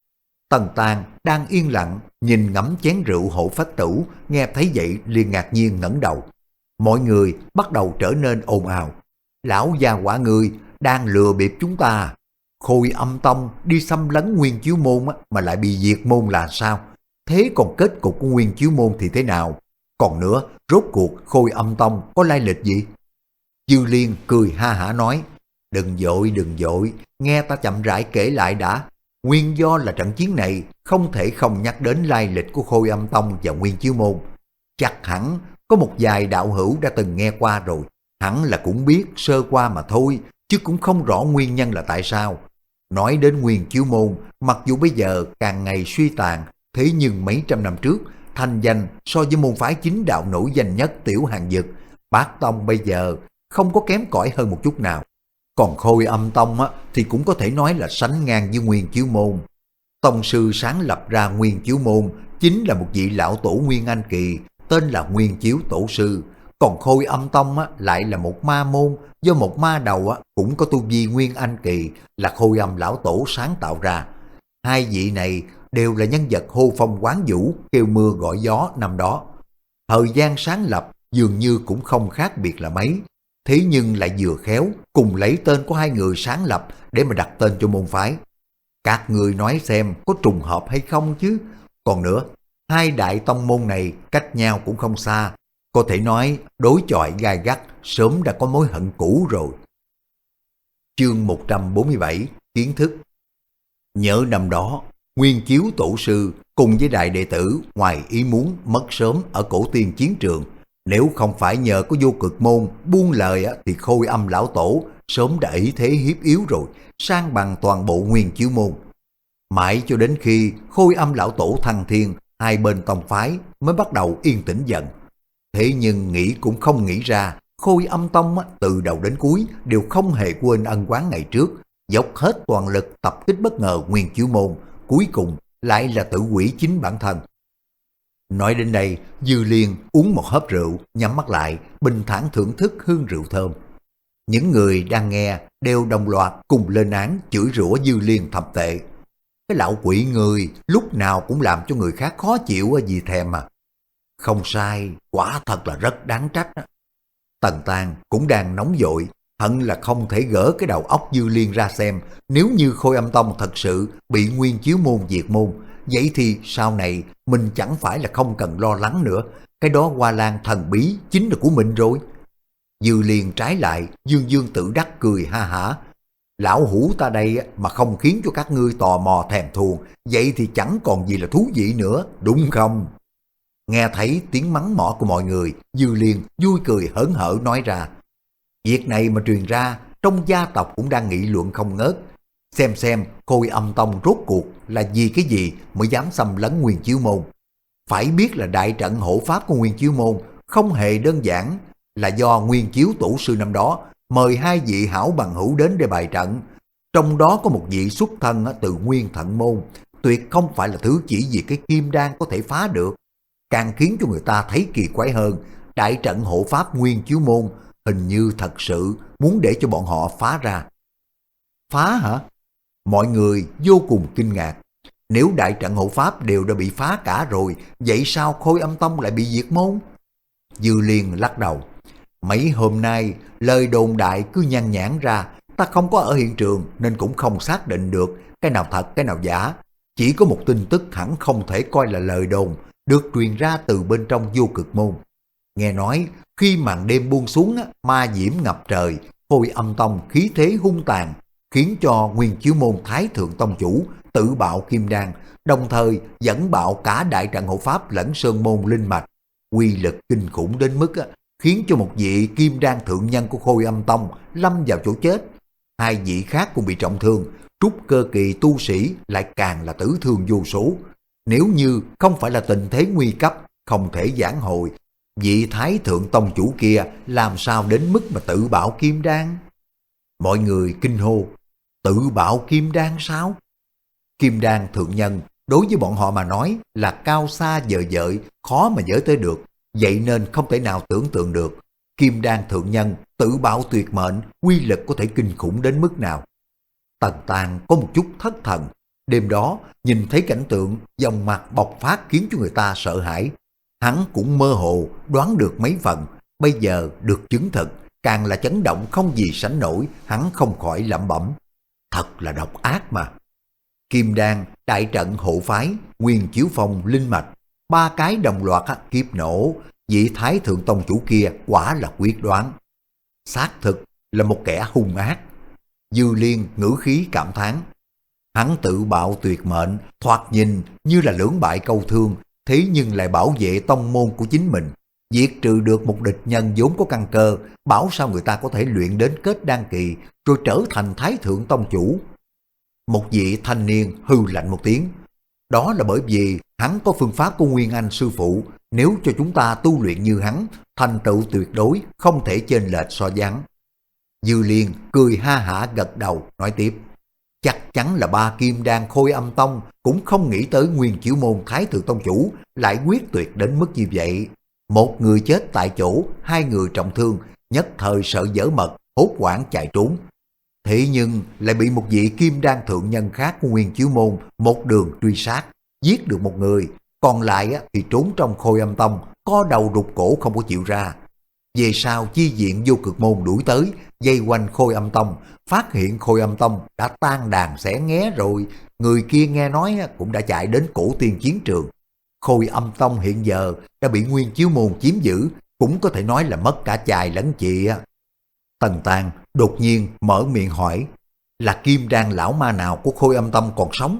S1: Tần Tang đang yên lặng nhìn ngắm chén rượu hộ phách tửu, nghe thấy vậy liền ngạc nhiên ngẩng đầu. Mọi người bắt đầu trở nên ồn ào. Lão già quả người đang lừa bịp chúng ta. Khôi Âm Tông đi xâm lấn Nguyên Chiếu Môn mà lại bị diệt môn là sao? Thế còn kết cục của Nguyên Chiếu Môn thì thế nào? Còn nữa, rốt cuộc Khôi Âm Tông có lai lịch gì? Dư Liên cười ha hả nói, đừng vội đừng vội, nghe ta chậm rãi kể lại đã. Nguyên do là trận chiến này không thể không nhắc đến lai lịch của Khôi Âm Tông và Nguyên Chiếu Môn. Chắc hẳn có một vài đạo hữu đã từng nghe qua rồi, hẳn là cũng biết sơ qua mà thôi, chứ cũng không rõ nguyên nhân là tại sao. Nói đến Nguyên Chiếu Môn, mặc dù bây giờ càng ngày suy tàn, thế nhưng mấy trăm năm trước, thanh danh so với môn phái chính đạo nổi danh nhất Tiểu Hàng Dực, Bát Tông bây giờ không có kém cỏi hơn một chút nào. Còn Khôi Âm Tông á, thì cũng có thể nói là sánh ngang với Nguyên Chiếu Môn. Tông sư sáng lập ra Nguyên Chiếu Môn chính là một vị lão tổ Nguyên Anh Kỳ, tên là Nguyên Chiếu Tổ Sư. Còn Khôi Âm Tông á, lại là một ma môn do một ma đầu á, cũng có tu vi Nguyên Anh Kỳ là Khôi Âm Lão Tổ sáng tạo ra. Hai vị này đều là nhân vật hô phong quán vũ, kêu mưa gọi gió năm đó. Thời gian sáng lập dường như cũng không khác biệt là mấy, thế nhưng lại vừa khéo cùng lấy tên của hai người sáng lập để mà đặt tên cho môn phái. Các người nói xem có trùng hợp hay không chứ? Còn nữa, hai đại tông môn này cách nhau cũng không xa, có thể nói đối chọi gai gắt, sớm đã có mối hận cũ rồi. Chương một trăm bốn mươi bảy, kiến thức. Nhớ năm đó, Nguyên Chiếu Tổ Sư cùng với đại đệ tử ngoài ý muốn mất sớm ở cổ tiên chiến trường. Nếu không phải nhờ có Vô Cực Môn buông lời thì Khôi Âm Lão Tổ sớm đã ý thế hiếp yếu rồi, sang bằng toàn bộ Nguyên Chiếu Môn. Mãi cho đến khi Khôi Âm Lão Tổ thăng thiên, hai bên tông phái mới bắt đầu yên tĩnh dần. Thế nhưng nghĩ cũng không nghĩ ra, Khôi Âm Tông từ đầu đến cuối đều không hề quên ân oán ngày trước, dốc hết toàn lực tập kích bất ngờ Nguyên Chiếu Môn, cuối cùng lại là tự hủy chính bản thân. Nói đến đây, Dư Liên uống một hớp rượu, nhắm mắt lại, bình thản thưởng thức hương rượu thơm. Những người đang nghe đều đồng loạt cùng lên án chửi rủa Dư Liên thậm tệ. Cái lão quỷ người lúc nào cũng làm cho người khác khó chịu gì thèm mà. Không sai, quả thật là rất đáng trách. Tần Tang cũng đang nóng vội, hận là không thể gỡ cái đầu óc Dư Liên ra xem, nếu như Khôi Âm Tông thật sự bị Nguyên Chiếu Môn diệt môn, vậy thì sau này mình chẳng phải là không cần lo lắng nữa, cái đó Hoa Lan thần bí chính là của mình rồi. Dư Liên trái lại, dương dương tự đắc cười ha hả. Lão hủ ta đây mà không khiến cho các ngươi tò mò thèm thuồng, vậy thì chẳng còn gì là thú vị nữa, đúng không? Nghe thấy tiếng mắng mỏ của mọi người, Dư Liên vui cười hớn hở nói ra. Việc này mà truyền ra, trong gia tộc cũng đang nghị luận không ngớt. Xem xem Khôi Âm Tông rốt cuộc là vì cái gì mới dám xâm lấn Nguyên Chiếu Môn. Phải biết là đại trận hộ pháp của Nguyên Chiếu Môn không hề đơn giản, là do Nguyên Chiếu Tổ Sư năm đó mời hai vị hảo bằng hữu đến để bày trận. Trong đó có một vị xuất thân từ Nguyên Thận Môn, tuyệt không phải là thứ chỉ vì cái kim đan có thể phá được. Càng khiến cho người ta thấy kỳ quái hơn, đại trận hộ pháp Nguyên Chiếu Môn hình như thật sự muốn để cho bọn họ phá ra. Phá hả? Mọi người vô cùng kinh ngạc. Nếu đại trận hộ pháp đều đã bị phá cả rồi, vậy sao Khôi Âm Tông lại bị diệt môn? Dư Liên lắc đầu. Mấy hôm nay, lời đồn đại cứ nhan nhản ra, ta không có ở hiện trường nên cũng không xác định được cái nào thật cái nào giả. Chỉ có một tin tức hẳn không thể coi là lời đồn, được truyền ra từ bên trong Vô Cực Môn. Nghe nói, khi màn đêm buông xuống, ma diễm ngập trời, Khôi Âm Tông khí thế hung tàn, khiến cho Nguyên Chiếu Môn Thái Thượng Tông Chủ tự bạo kim đan, đồng thời dẫn bạo cả đại trận hộ pháp lẫn sơn môn linh mạch. Uy lực kinh khủng đến mức khiến cho một vị kim đan thượng nhân của Khôi Âm Tông lâm vào chỗ chết. Hai vị khác cũng bị trọng thương, trúc cơ kỳ tu sĩ lại càng là tử thương vô số. Nếu như không phải là tình thế nguy cấp, không thể giảng hồi, vị Thái Thượng Tông Chủ kia làm sao đến mức mà tự bạo kim đan? Mọi người kinh hô, tự bạo kim đan sao? Kim đan thượng nhân đối với bọn họ mà nói là cao xa vời vợi, khó mà giới tới được, vậy nên không thể nào tưởng tượng được kim đan thượng nhân tự bạo tuyệt mệnh, uy lực có thể kinh khủng đến mức nào. Tần Tang có một chút thất thần, đêm đó nhìn thấy cảnh tượng dòng mặt bộc phát khiến cho người ta sợ hãi. Hắn cũng mơ hồ đoán được mấy phần, bây giờ được chứng thực, càng là chấn động không gì sánh nổi. Hắn không khỏi lẩm bẩm, thật là độc ác mà. Kim đan, đại trận hộ phái, nguyên chiếu phong linh mạch, ba cái đồng loạt á, kiếp nổ, vị thái thượng tông chủ kia quả là quyết đoán. Xác thực là một kẻ hung ác. Dư Liên ngữ khí cảm thán. Hắn tự bạo tuyệt mệnh, thoạt nhìn như là lưỡng bại câu thương, thế nhưng lại bảo vệ tông môn của chính mình. Diệt trừ được một địch nhân vốn có căn cơ, bảo sao người ta có thể luyện đến kết đan kỳ, rồi trở thành thái thượng tông chủ. Một vị thanh niên hư lạnh một tiếng. Đó là bởi vì hắn có phương pháp của Nguyên Anh sư phụ, nếu cho chúng ta tu luyện như hắn, thành tựu tuyệt đối không thể chênh lệch so với hắn. Dư Liên cười ha hả gật đầu, nói tiếp. Chắc chắn là ba kim đan Khôi Âm Tông cũng không nghĩ tới Nguyên Chiếu Môn Thái Thượng Tông Chủ lại quyết tuyệt đến mức như vậy. Một người chết tại chỗ, hai người trọng thương, nhất thời sợ dở mật, hốt hoảng chạy trốn. Thế nhưng lại bị một vị kim đan thượng nhân khác của Nguyên Chiếu Môn một đường truy sát, giết được một người, còn lại thì trốn trong Khôi Âm Tông, co đầu rụt cổ không có chịu ra. Về sau chi viện Vô Cực Môn đuổi tới, dây quanh Khôi Âm Tông, phát hiện Khôi Âm Tông đã tan đàn xẻ nghé rồi, người kia nghe nói cũng đã chạy đến cổ tiên chiến trường. Khôi Âm Tông hiện giờ đã bị Nguyên Chiếu Môn chiếm giữ, cũng có thể nói là mất cả chài lẫn chị. Tần Tàng đột nhiên mở miệng hỏi, là kim đan lão ma nào của Khôi Âm Tông còn sống?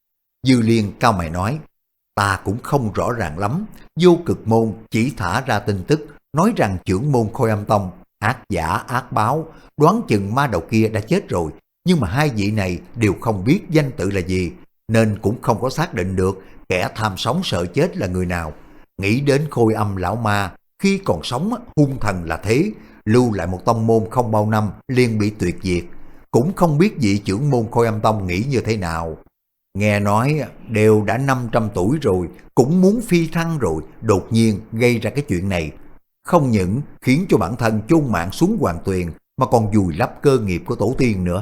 S1: Dư Liên cao mày nói, ta cũng không rõ ràng lắm, Vô Cực Môn chỉ thả ra tin tức, nói rằng trưởng môn Khôi Âm Tông ác giả ác báo, đoán chừng ma đầu kia đã chết rồi, nhưng mà hai vị này đều không biết danh tự là gì, nên cũng không có xác định được kẻ tham sống sợ chết là người nào. Nghĩ đến Khôi Âm lão ma, khi còn sống hung thần là thế, lưu lại một tông môn không bao năm liền bị tuyệt diệt, cũng không biết vị trưởng môn Khôi Âm Tông nghĩ như thế nào. Nghe nói đều đã năm trăm tuổi rồi, cũng muốn phi thăng rồi, đột nhiên gây ra cái chuyện này. Không những khiến cho bản thân chôn mạng xuống hoàng tuyền, mà còn vùi lấp cơ nghiệp của tổ tiên nữa.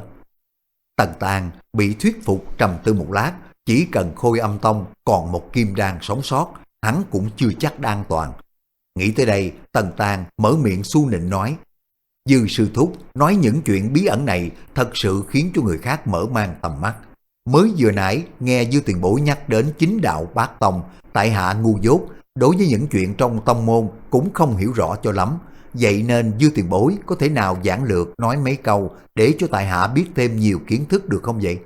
S1: Tần Tàng bị thuyết phục trầm tư một lát, chỉ cần Khôi Âm Tông còn một kim đan sống sót, hắn cũng chưa chắc đã an toàn. Nghĩ tới đây, Tần Tàng mở miệng su nịnh nói, Dư sư thúc nói những chuyện bí ẩn này thật sự khiến cho người khác mở mang tầm mắt. Mới vừa nãy nghe Dư tiền bối nhắc đến chính đạo bát tông, tại hạ ngu dốt, đối với những chuyện trong tông môn cũng không hiểu rõ cho lắm, vậy nên Dư tiền bối có thể nào giản lược nói mấy câu để cho tại hạ biết thêm nhiều kiến thức được không vậy?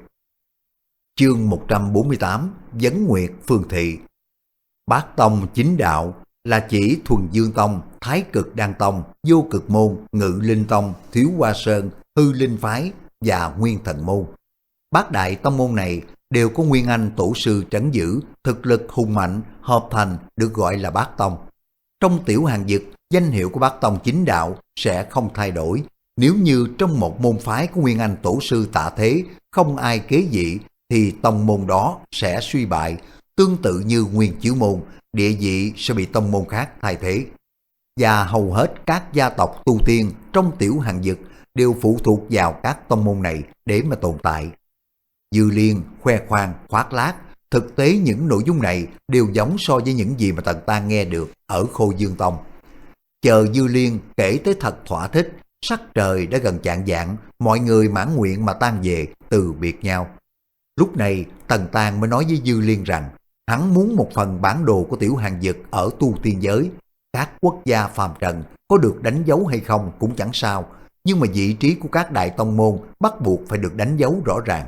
S1: Chương một trăm bốn mươi tám, Vấn Nguyệt Phương Thị. Bát tông chính đạo là chỉ Thuần Dương Tông, Thái Cực Đan Tông, Vô Cực Môn, Ngự Linh Tông, Thiếu Hoa Sơn, Hư Linh Phái và Nguyên Thần Môn. Bát đại tông môn này đều có Nguyên Anh tổ sư trấn giữ, thực lực hùng mạnh, hợp thành được gọi là bát tông. Trong tiểu hàng vực, danh hiệu của bát tông chính đạo sẽ không thay đổi. Nếu như trong một môn phái của Nguyên Anh tổ sư tạ thế không ai kế vị, thì tông môn đó sẽ suy bại, tương tự như Nguyên Chiếu Môn, địa vị sẽ bị tông môn khác thay thế. Và hầu hết các gia tộc tu tiên trong tiểu hàng vực đều phụ thuộc vào các tông môn này để mà tồn tại. Dư Liên khoe khoang khoác lác, thực tế những nội dung này đều giống so với những gì mà Tần Tàng nghe được ở Khôi Dương Tông. Chờ Dư Liên kể tới thật thỏa thích, sắc trời đã gần chạng vạng, mọi người mãn nguyện mà tan về, từ biệt nhau. Lúc này Tần Tàng mới nói với Dư Liên rằng hắn muốn một phần bản đồ của tiểu hàng vực ở tu tiên giới. Các quốc gia phàm trần có được đánh dấu hay không cũng chẳng sao, nhưng mà vị trí của các đại tông môn bắt buộc phải được đánh dấu rõ ràng.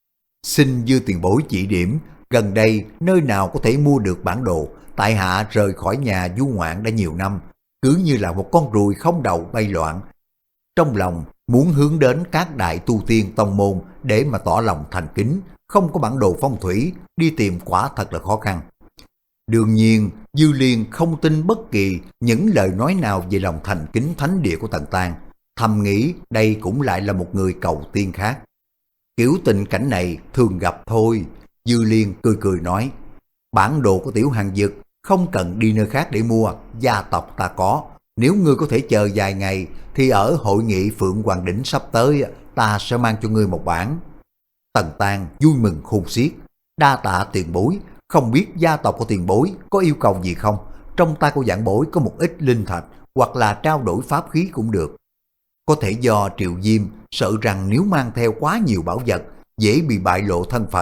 S1: Xin Dư tiền bối chỉ điểm, gần đây nơi nào có thể mua được bản đồ, tại hạ rời khỏi nhà du ngoạn đã nhiều năm, cứ như là một con ruồi không đầu bay loạn. Trong lòng muốn hướng đến các đại tu tiên tông môn để mà tỏ lòng thành kính, không có bản đồ phong thủy, đi tìm quả thật là khó khăn. Đương nhiên, Dư Liên không tin bất kỳ những lời nói nào về lòng thành kính thánh địa của Tần Tàng, thầm nghĩ đây cũng lại là một người cầu tiên khác. Kiểu tình cảnh này thường gặp thôi. Dư Liên cười cười nói, bản đồ của tiểu hàng vực không cần đi nơi khác để mua, gia tộc ta có. Nếu ngươi có thể chờ vài ngày thì ở hội nghị Phượng Hoàng Đỉnh sắp tới, ta sẽ mang cho ngươi một bản. Tần Tàng vui mừng khôn xiết, đa tạ tiền bối, không biết gia tộc của tiền bối có yêu cầu gì không? Trong tay của vãn bối có một ít linh thạch, hoặc là trao đổi pháp khí cũng được. Có thể do Triệu Diêm sợ rằng nếu mang theo quá nhiều bảo vật, dễ bị bại lộ thân phận,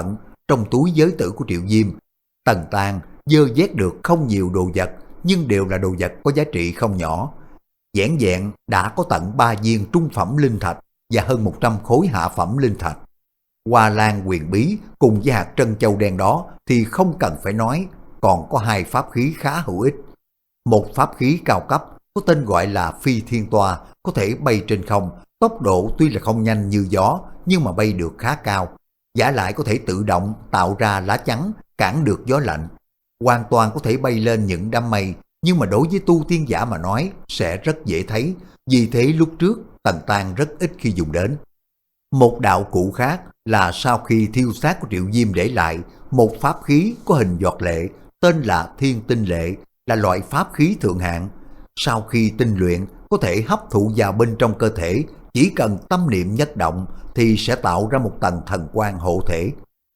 S1: trong túi giới tử của Triệu Diêm. Tần Tang dơ vét được không nhiều đồ vật, nhưng đều là đồ vật có giá trị không nhỏ. Vẻn vẹn đã có tận ba viên trung phẩm linh thạch và hơn một trăm khối hạ phẩm linh thạch. Hoa Lan Huyền Bí cùng với hạt trân châu đen đó thì không cần phải nói, còn có hai pháp khí khá hữu ích. Một pháp khí cao cấp có tên gọi là Phi Thiên Toa, có thể bay trên không, tốc độ tuy là không nhanh như gió nhưng mà bay được khá cao, giả lại có thể tự động tạo ra lá chắn cản được gió lạnh, hoàn toàn có thể bay lên những đám mây, nhưng mà đối với tu tiên giả mà nói sẽ rất dễ thấy, vì thế lúc trước Tần Tang rất ít khi dùng đến. Một đạo cụ khác là sau khi thiêu xác của Triệu Diêm để lại một pháp khí có hình giọt lệ, tên là Thiên Tinh Lệ, là loại pháp khí thượng hạng. Sau khi tinh luyện có thể hấp thụ vào bên trong cơ thể, chỉ cần tâm niệm nhất động thì sẽ tạo ra một tầng thần quang hộ thể.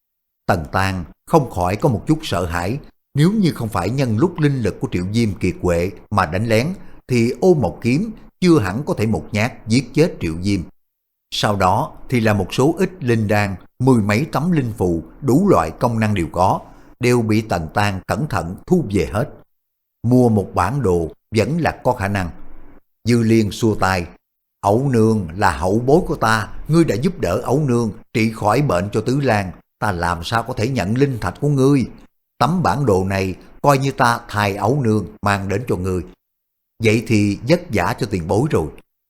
S1: Tần Tang không khỏi có một chút sợ hãi, nếu như không phải nhân lúc linh lực của Triệu Diêm kiệt quệ mà đánh lén thì ô một kiếm chưa hẳn có thể một nhát giết chết Triệu Diêm. Sau đó thì là một số ít linh đan, mười mấy tấm linh phù, đủ loại công năng đều có, đều bị Tần Tang cẩn thận thu về hết. Mua một bản đồ vẫn là có khả năng. Dư Liên xua tay, Ẩu Nương là hậu bối của ta, ngươi đã giúp đỡ Ẩu Nương trị khỏi bệnh cho Tứ Lan, ta làm sao có thể nhận linh thạch của ngươi. Tấm bản đồ này coi như ta thay Ẩu Nương mang đến cho ngươi. Vậy thì vất vả cho tiền bối rồi.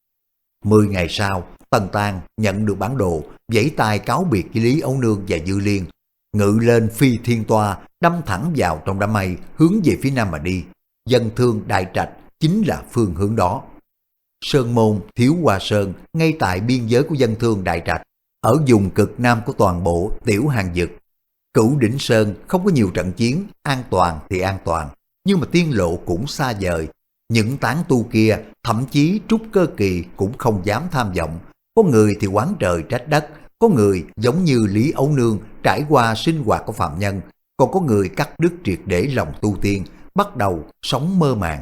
S1: Mười ngày sau, Tần Tang nhận được bản đồ, vẫy tay cáo biệt với Lý Ẩu Nương và Dư Liên, ngự lên Phi Thiên Toa, đâm thẳng vào trong đám mây, hướng về phía nam mà đi. Dân Thương Đại Trạch chính là phương hướng đó. Sơn môn Thiếu Hoa Sơn ngay tại biên giới của Dân Thương Đại Trạch, ở vùng cực nam của toàn bộ Tiểu Hàng Vực. Cửu Đỉnh Sơn không có nhiều trận chiến, an toàn thì an toàn, nhưng mà tiên lộ cũng xa vời. Những tán tu kia thậm chí trúc cơ kỳ cũng không dám tham vọng. Có người thì oán trời trách đất, có người giống như Lý Ấu Nương trải qua sinh hoạt của phạm nhân, còn có người cắt đứt triệt để lòng tu tiên, bắt đầu sống mơ màng.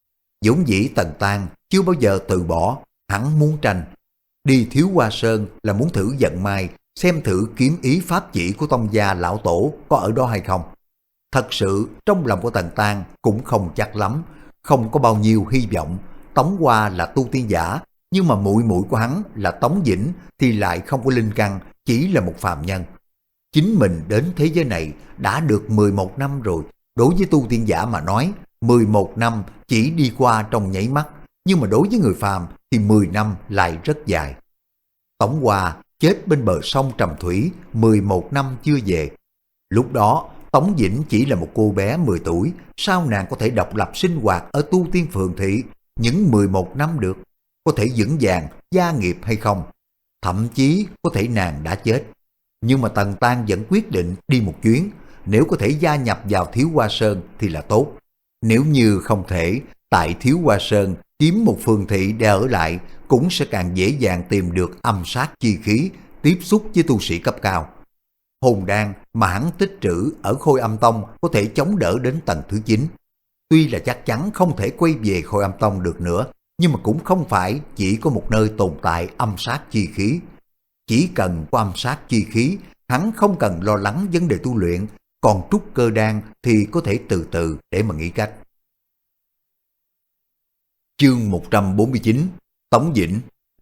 S1: Vốn dĩ Tần Tang chưa bao giờ từ bỏ, hắn muốn tranh. Đi Thiếu Hoa Sơn là muốn thử vận may, xem thử kiếm ý pháp chỉ của tông gia lão tổ có ở đó hay không. Thật sự trong lòng của Tần Tang cũng không chắc lắm, không có bao nhiêu hy vọng. Tống Hoa là tu tiên giả, nhưng mà muội muội của hắn là Tống Vĩnh thì lại không có linh căn, chỉ là một phàm nhân. Chính mình đến thế giới này đã được mười một năm rồi. Đối với tu tiên giả mà nói, mười một năm chỉ đi qua trong nháy mắt, nhưng mà đối với người phàm thì mười năm lại rất dài. Tống Hoa chết bên bờ sông Trầm Thủy, mười một năm chưa về. Lúc đó Tống Vĩnh chỉ là một cô bé mười tuổi, sao nàng có thể độc lập sinh hoạt ở tu tiên phường thị những mười một năm được? Có thể vững vàng gia nghiệp hay không? Thậm chí có thể nàng đã chết. Nhưng mà Tần Tang vẫn quyết định đi một chuyến, nếu có thể gia nhập vào Thiếu Hoa Sơn thì là tốt. Nếu như không thể, tại Thiếu Hoa Sơn kiếm một phường thị để ở lại cũng sẽ càng dễ dàng tìm được âm sát chi khí, tiếp xúc với tu sĩ cấp cao. Hồn đan mà hắn tích trữ ở Khôi Âm Tông có thể chống đỡ đến tầng thứ chín. Tuy là chắc chắn không thể quay về Khôi Âm Tông được nữa, nhưng mà cũng không phải chỉ có một nơi tồn tại âm sát chi khí. Chỉ cần có âm sát chi khí, hắn không cần lo lắng vấn đề tu luyện, còn trúc cơ đan thì có thể từ từ để mà nghĩ cách. Chương một trăm bốn mươi chín, Tống Vĩnh.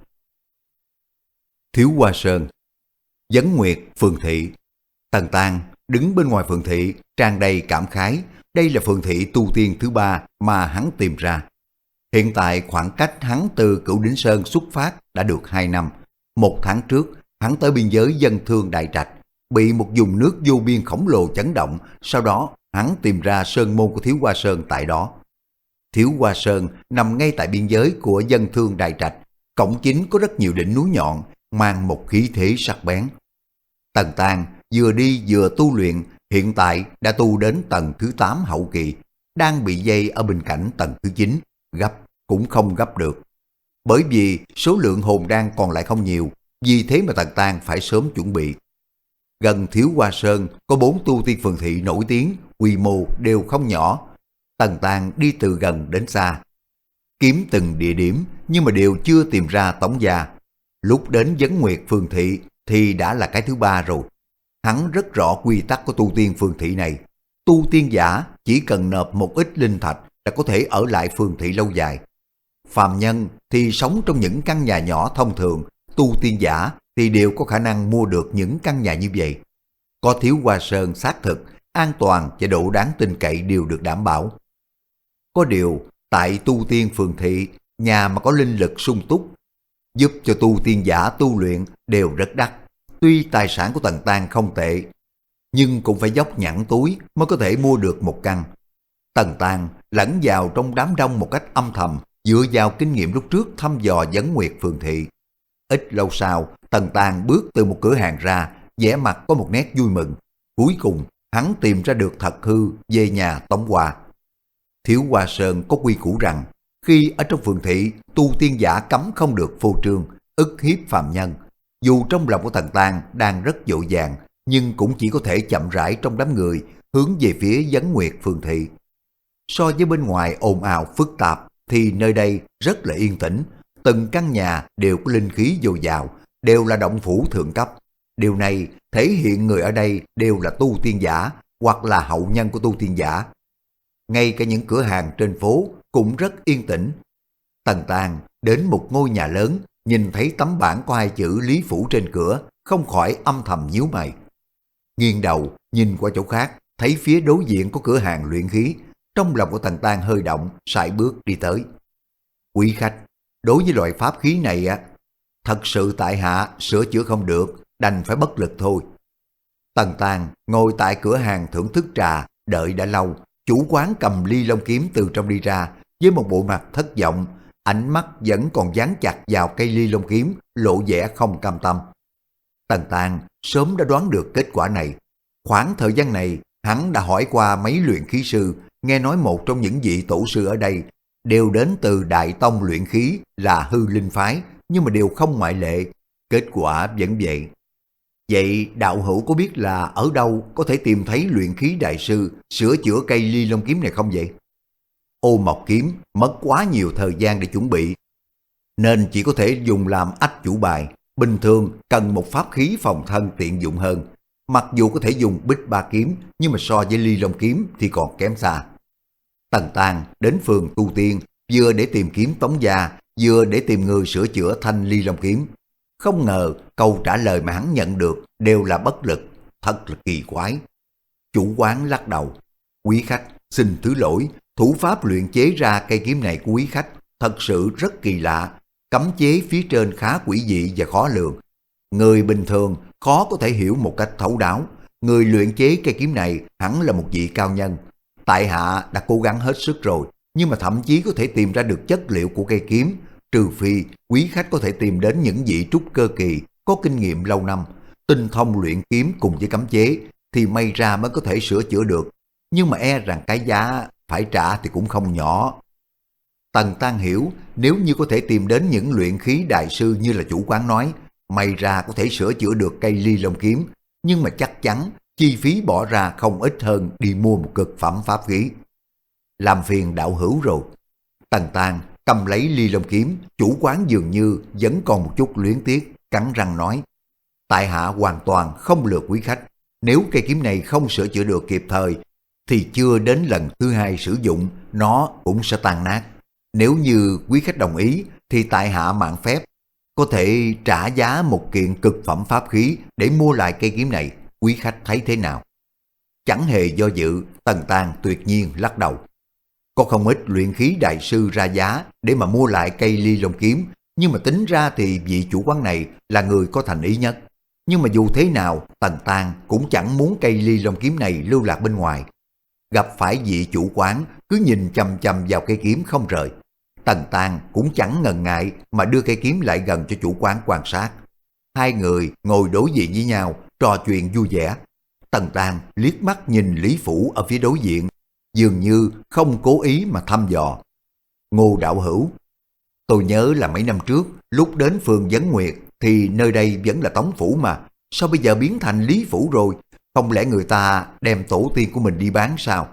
S1: Thiếu Hoa Sơn, Vấn Nguyệt phường thị. Tần Tang đứng bên ngoài phường thị tràn đầy cảm khái, đây là phường thị tu tiên thứ ba mà hắn tìm ra. Hiện tại khoảng cách hắn từ Cửu Đỉnh Sơn xuất phát đã được hai năm. Một tháng trước, hắn tới biên giới Dân Thương Đại Trạch, bị một vùng nước vô biên khổng lồ chấn động, sau đó hắn tìm ra sơn môn của Thiếu Hoa Sơn tại đó. Thiếu Hoa Sơn nằm ngay tại biên giới của Dân Thương Đại Trạch, cổng chính có rất nhiều đỉnh núi nhọn, mang một khí thế sắc bén. Tần Tang vừa đi vừa tu luyện, hiện tại đã tu đến tầng thứ tám hậu kỳ, đang bị dây ở bên cạnh tầng thứ chín, gấp cũng không gấp được. Bởi vì số lượng hồn đan còn lại không nhiều, vì thế mà Tần Tang phải sớm chuẩn bị. Gần Thiếu Hoa Sơn có bốn tu tiên phường thị nổi tiếng, quy mô đều không nhỏ. Tần Tang đi từ gần đến xa, kiếm từng địa điểm nhưng mà đều chưa tìm ra Tống gia. Lúc đến Vấn Nguyệt phường thị thì đã là cái thứ ba rồi. hắn rất rõ quy tắc của tu tiên phường thị này. Tu tiên giả chỉ cần nộp một ít linh thạch là có thể ở lại phường thị lâu dài. Phàm nhân thì sống trong những căn nhà nhỏ thông thường, tu tiên giả thì đều có khả năng mua được những căn nhà như vậy. Có Thiếu Hoa Sơn xác thực, an toàn và độ đáng tin cậy đều được đảm bảo. Có điều, tại tu tiên phường thị, nhà mà có linh lực sung túc, giúp cho tu tiên giả tu luyện đều rất đắt. Tuy tài sản của Tần Tang không tệ, nhưng cũng phải dốc nhẵn túi mới có thể mua được một căn. Tần Tang lẫn vào trong đám đông một cách âm thầm, dựa vào kinh nghiệm lúc trước thăm dò Vấn Nguyệt phường thị. Ít lâu sau, Tần Tang bước từ một cửa hàng ra, vẻ mặt có một nét vui mừng. Cuối cùng, hắn tìm ra được thật hư về nhà tống quà. Thiếu Hoa Sơn có quy củ rằng, khi ở trong phường thị, tu tiên giả cấm không được phô trương, ức hiếp phàm nhân. Dù trong lòng của Tần Tang đang rất dội vàng, nhưng cũng chỉ có thể chậm rãi trong đám người hướng về phía Vấn Nguyệt phường thị. So với bên ngoài ồn ào phức tạp, thì nơi đây rất là yên tĩnh. Từng căn nhà đều có linh khí dồi dào, đều là động phủ thượng cấp. Điều này thể hiện người ở đây đều là tu tiên giả hoặc là hậu nhân của tu tiên giả. Ngay cả những cửa hàng trên phố cũng rất yên tĩnh. Tần Tang đến một ngôi nhà lớn, nhìn thấy tấm bảng có hai chữ Lý Phủ trên cửa, không khỏi âm thầm nhíu mày. Nghiêng đầu nhìn qua chỗ khác, thấy phía đối diện có cửa hàng luyện khí. Trong lòng của Tần Tang hơi động, sải bước đi tới. Quý khách, đối với loại pháp khí này á, thật sự tại hạ sửa chữa không được, đành phải bất lực thôi. Tần Tang ngồi tại cửa hàng thưởng thức trà, đợi đã lâu. Chủ quán cầm ly long kiếm từ trong đi ra, với một bộ mặt thất vọng, ánh mắt vẫn còn dán chặt vào cây ly long kiếm, lộ vẻ không cam tâm. Tần Tang sớm đã đoán được kết quả này. Khoảng thời gian này, hắn đã hỏi qua mấy luyện khí sư, nghe nói một trong những vị tổ sư ở đây đều đến từ Đại Tông luyện khí là Hư Linh phái, nhưng mà đều không ngoại lệ. Kết quả vẫn vậy. Vậy đạo hữu có biết là ở đâu có thể tìm thấy luyện khí đại sư sửa chữa cây ly long kiếm này không vậy? Ô Mộc kiếm mất quá nhiều thời gian để chuẩn bị, nên chỉ có thể dùng làm ách chủ bài. Bình thường cần một pháp khí phòng thân tiện dụng hơn. Mặc dù có thể dùng bích ba kiếm, nhưng mà so với ly long kiếm thì còn kém xa. Tần Tang đến phường tu tiên, vừa để tìm kiếm Tống gia, vừa để tìm người sửa chữa thanh ly long kiếm. Không ngờ câu trả lời mà hắn nhận được đều là bất lực, thật là kỳ quái. Chủ quán lắc đầu. Quý khách, xin thứ lỗi, thủ pháp luyện chế ra cây kiếm này của quý khách thật sự rất kỳ lạ. Cấm chế phía trên khá quỷ dị và khó lường. Người bình thường khó có thể hiểu một cách thấu đáo. Người luyện chế cây kiếm này hẳn là một vị cao nhân. Tại hạ đã cố gắng hết sức rồi, nhưng mà thậm chí có thể tìm ra được chất liệu của cây kiếm, trừ phi quý khách có thể tìm đến những vị trúc cơ kỳ có kinh nghiệm lâu năm, tinh thông luyện kiếm cùng với cấm chế, thì may ra mới có thể sửa chữa được. Nhưng mà e rằng cái giá phải trả thì cũng không nhỏ. Tần Tang hiểu, nếu như có thể tìm đến những luyện khí đại sư như là chủ quán nói, may ra có thể sửa chữa được cây ly long kiếm, nhưng mà chắc chắn chi phí bỏ ra không ít hơn đi mua một cực phẩm pháp khí. Làm phiền đạo hữu rồi. Tần Tang cầm lấy ly long kiếm, chủ quán dường như vẫn còn một chút luyến tiếc, cắn răng nói: tại hạ hoàn toàn không lừa quý khách. Nếu cây kiếm này không sửa chữa được kịp thời, thì chưa đến lần thứ hai sử dụng, nó cũng sẽ tan nát. Nếu như quý khách đồng ý, thì tại hạ mạn phép có thể trả giá một kiện cực phẩm pháp khí để mua lại cây kiếm này. Quý khách thấy thế nào? Chẳng hề do dự, Tần Tang tuyệt nhiên lắc đầu. Có không ít luyện khí đại sư ra giá để mà mua lại cây ly long kiếm, nhưng mà tính ra thì vị chủ quán này là người có thành ý nhất. Nhưng mà dù thế nào, Tần Tang cũng chẳng muốn cây ly long kiếm này lưu lạc bên ngoài. Gặp phải vị chủ quán cứ nhìn chằm chằm vào cây kiếm không rời, Tần Tang cũng chẳng ngần ngại mà đưa cây kiếm lại gần cho chủ quán quan sát. Hai người ngồi đối diện với nhau, trò chuyện vui vẻ. Tần Tang liếc mắt nhìn Lý Phủ ở phía đối diện, dường như không cố ý mà thăm dò. Ngô đạo hữu, tôi nhớ là mấy năm trước, lúc đến phường Vấn Nguyệt thì nơi đây vẫn là Tống Phủ mà. Sao bây giờ biến thành Lý Phủ rồi? Không lẽ người ta đem tổ tiên của mình đi bán sao?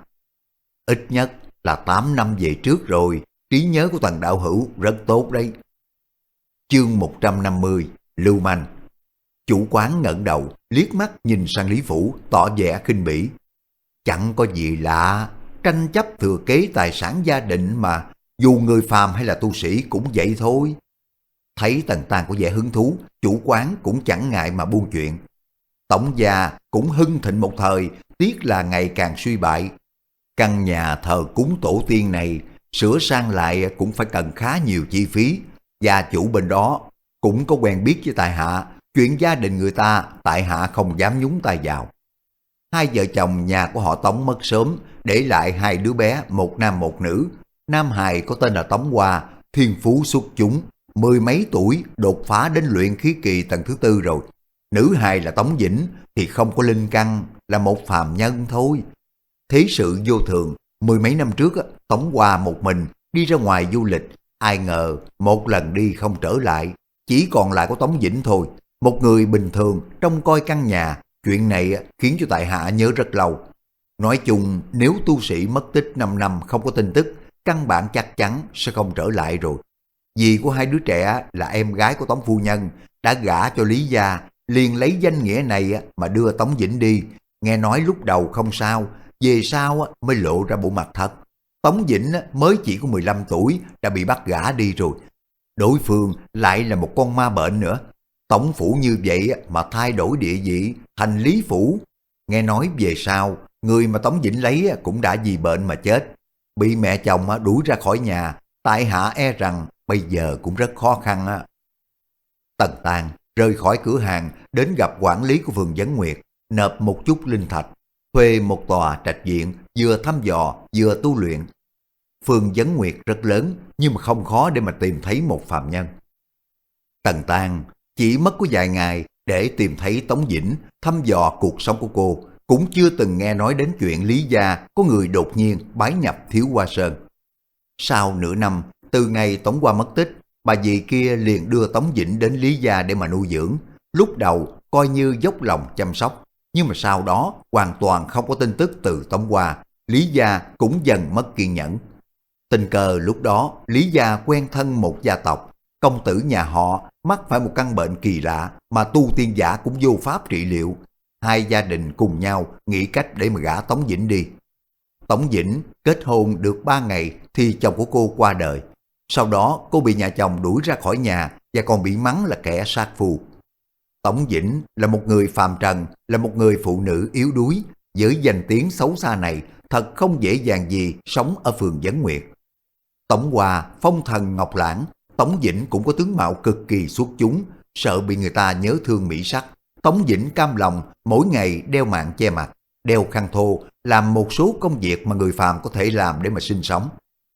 S1: Ít nhất là tám năm về trước rồi, trí nhớ của Tần đạo hữu rất tốt đấy. Chương một trăm năm mươi, Lưu Manh. Chủ quán ngẩng đầu, liếc mắt nhìn sang Lý Phủ, tỏ vẻ khinh bỉ. Chẳng có gì lạ, tranh chấp thừa kế tài sản gia đình mà, dù người phàm hay là tu sĩ cũng vậy thôi. Thấy Tần Tang có vẻ hứng thú, chủ quán cũng chẳng ngại mà buôn chuyện. Tổng gia cũng hưng thịnh một thời, tiếc là ngày càng suy bại. Căn nhà thờ cúng tổ tiên này, sửa sang lại cũng phải cần khá nhiều chi phí. Gia chủ bên đó cũng có quen biết với tại hạ, chuyện gia đình người ta tại hạ không dám nhúng tay vào. Hai vợ chồng nhà của họ Tống mất sớm, để lại hai đứa bé, một nam một nữ. Nam hài có tên là Tống Hoa, thiên phú xuất chúng, mười mấy tuổi đột phá đến luyện khí kỳ tầng thứ tư rồi. Nữ hài là Tống Vĩnh thì không có linh căn, là một phàm nhân thôi. Thế sự vô thường, mười mấy năm trước Tống Hoa một mình đi ra ngoài du lịch, ai ngờ một lần đi không trở lại, chỉ còn lại có Tống Vĩnh thôi, một người bình thường trông coi căn nhà. Chuyện này khiến cho tại hạ nhớ rất lâu. Nói chung nếu tu sĩ mất tích năm năm không có tin tức, căn bản chắc chắn sẽ không trở lại rồi. Dì của hai đứa trẻ là em gái của Tống phu nhân, đã gả cho Lý gia, liền lấy danh nghĩa này mà đưa Tống Vĩnh đi. Nghe nói lúc đầu không sao, về sau mới lộ ra bộ mặt thật. Tống Vĩnh mới chỉ có mười lăm tuổi đã bị bắt gả đi rồi. Đối phương lại là một con ma bệnh nữa. Tổng phủ như vậy mà thay đổi địa vị thành Lý phủ. Nghe nói về sau, người mà Tống Vĩnh lấy cũng đã vì bệnh mà chết. Bị mẹ chồng đuổi ra khỏi nhà, tại hạ e rằng bây giờ cũng rất khó khăn. Tần Tang rời khỏi cửa hàng, đến gặp quản lý của phường Vấn Nguyệt, nộp một chút linh thạch, thuê một tòa trạch viện, vừa thăm dò vừa tu luyện. Phường Vấn Nguyệt rất lớn, nhưng mà không khó để mà tìm thấy một phàm nhân. Tần Tang chỉ mất có vài ngày để tìm thấy Tống Vĩnh, thăm dò cuộc sống của cô, cũng chưa từng nghe nói đến chuyện Lý gia có người đột nhiên bái nhập Thiếu Hoa Sơn. Sau nửa năm, từ ngày Tống Hoa mất tích, bà dì kia liền đưa Tống Vĩnh đến Lý gia để mà nuôi dưỡng. Lúc đầu coi như dốc lòng chăm sóc, nhưng mà sau đó hoàn toàn không có tin tức từ Tống Hoa, Lý gia cũng dần mất kiên nhẫn. Tình cờ lúc đó Lý gia quen thân một gia tộc, công tử nhà họ mắc phải một căn bệnh kỳ lạ mà tu tiên giả cũng vô pháp trị liệu. Hai gia đình cùng nhau nghĩ cách để mà gả Tống Vĩnh đi. Tống Vĩnh kết hôn được ba ngày thì chồng của cô qua đời. Sau đó cô bị nhà chồng đuổi ra khỏi nhà và còn bị mắng là kẻ sát phu. Tống Vĩnh là một người phàm trần, là một người phụ nữ yếu đuối. Với danh tiếng xấu xa này, thật không dễ dàng gì sống ở phường Vấn Nguyệt. Tống Hoa phong thần ngọc lãng, Tống Vĩnh cũng có tướng mạo cực kỳ xuất chúng, sợ bị người ta nhớ thương mỹ sắc. Tống Vĩnh cam lòng mỗi ngày đeo mạng che mặt, đeo khăn thô, làm một số công việc mà người phàm có thể làm để mà sinh sống.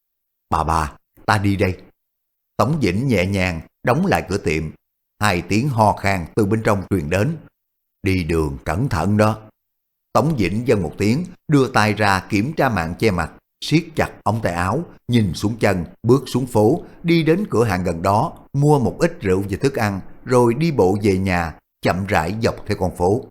S1: Bà bà, ta đi đây. Tống Vĩnh nhẹ nhàng đóng lại cửa tiệm. Hai tiếng ho khan từ bên trong truyền đến. Đi đường cẩn thận đó. Tống Vĩnh dâng một tiếng, đưa tay ra kiểm tra mạng che mặt, siết chặt ống tay áo, nhìn xuống chân, bước xuống phố, đi đến cửa hàng gần đó, mua một ít rượu và thức ăn, rồi đi bộ về nhà, chậm rãi dọc theo con phố.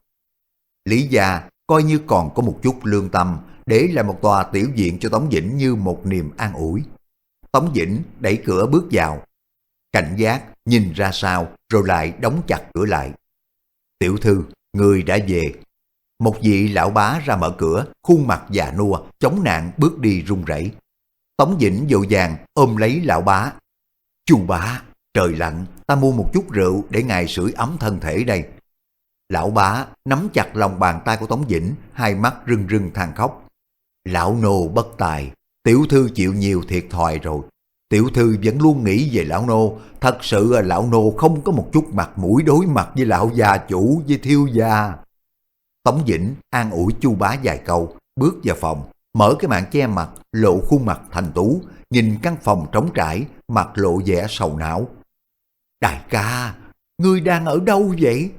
S1: Lý gia coi như còn có một chút lương tâm, để lại một tòa tiểu viện cho Tống Vĩnh như một niềm an ủi. Tống Vĩnh đẩy cửa bước vào, cảnh giác nhìn ra sau, rồi lại đóng chặt cửa lại. Tiểu thư, người đã về. Một vị lão bá ra mở cửa, khuôn mặt già nua, chống nạn bước đi run rẩy. Tống Vĩnh vội vàng ôm lấy lão bá. Chu bá, trời lạnh, ta mua một chút rượu để ngài sưởi ấm thân thể đây. Lão bá nắm chặt lòng bàn tay của Tống Vĩnh, hai mắt rưng rưng than khóc. Lão nô bất tài, tiểu thư chịu nhiều thiệt thòi rồi. Tiểu thư vẫn luôn nghĩ về lão nô, thật sự lão nô không có một chút mặt mũi đối mặt với lão gia chủ, với thiếu gia. Tống Vĩnh an ủi Chu bá vài câu, bước vào phòng, mở cái màn che mặt, lộ khuôn mặt thanh tú, nhìn căn phòng trống trải, mặt lộ vẻ sầu não. Đại ca, ngươi đang ở đâu vậy?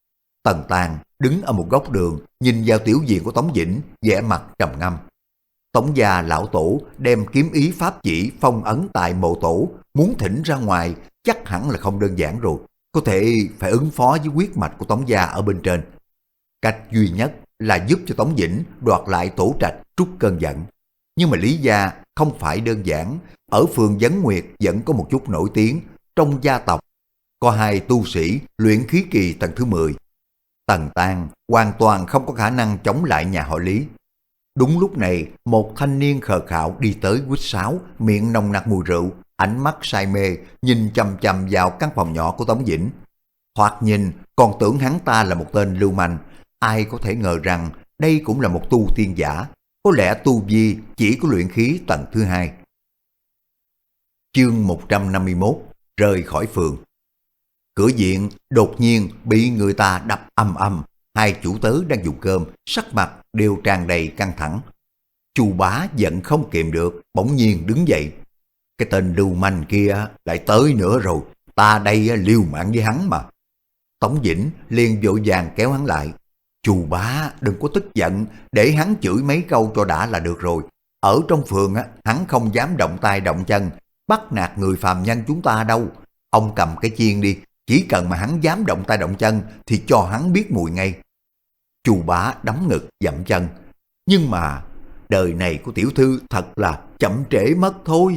S1: Tần Tang đứng ở một góc đường, nhìn vào tiểu viện của Tống Vĩnh, vẻ mặt trầm ngâm. Tống gia lão tổ đem kiếm ý pháp chỉ phong ấn tại mộ tổ, muốn thỉnh ra ngoài chắc hẳn là không đơn giản rồi, có thể phải ứng phó với huyết mạch của Tống gia ở bên trên. Cách duy nhất là giúp cho Tống Vĩnh đoạt lại tổ trạch, trút cơn giận. Nhưng mà Lý gia không phải đơn giản, ở phường Vấn Nguyệt vẫn có một chút nổi tiếng, trong gia tộc có hai tu sĩ luyện khí kỳ tầng thứ mười. Tần Tang hoàn toàn không có khả năng chống lại nhà họ Lý. Đúng lúc này, một thanh niên khờ khạo đi tới huýt sáo, miệng nồng nặc mùi rượu, ánh mắt say mê, nhìn chằm chằm vào căn phòng nhỏ của Tống Dĩnh. Thoạt nhìn, còn tưởng hắn ta là một tên lưu manh, ai có thể ngờ rằng đây cũng là một tu tiên giả, có lẽ tu vi chỉ có luyện khí tầng thứ hai. Chương một trăm năm mươi mốt, rời khỏi phường. Cửa viện đột nhiên bị người ta đập ầm ầm, hai chủ tớ đang dùng cơm, sắc mặt đều tràn đầy căng thẳng. Chu Bá giận không kìm được, bỗng nhiên đứng dậy. Cái tên lưu manh kia lại tới nữa rồi, ta đây liều mạng với hắn mà. Tống Dĩnh liền vội vàng kéo hắn lại. Chu Bá đừng có tức giận, để hắn chửi mấy câu cho đã là được rồi. Ở trong phường á, hắn không dám động tay động chân, bắt nạt người phàm nhân chúng ta đâu. Ông cầm cái chiên đi, chỉ cần mà hắn dám động tay động chân thì cho hắn biết mùi ngay. Chu Bá đấm ngực dậm chân. Nhưng mà đời này của tiểu thư thật là chậm trễ mất thôi.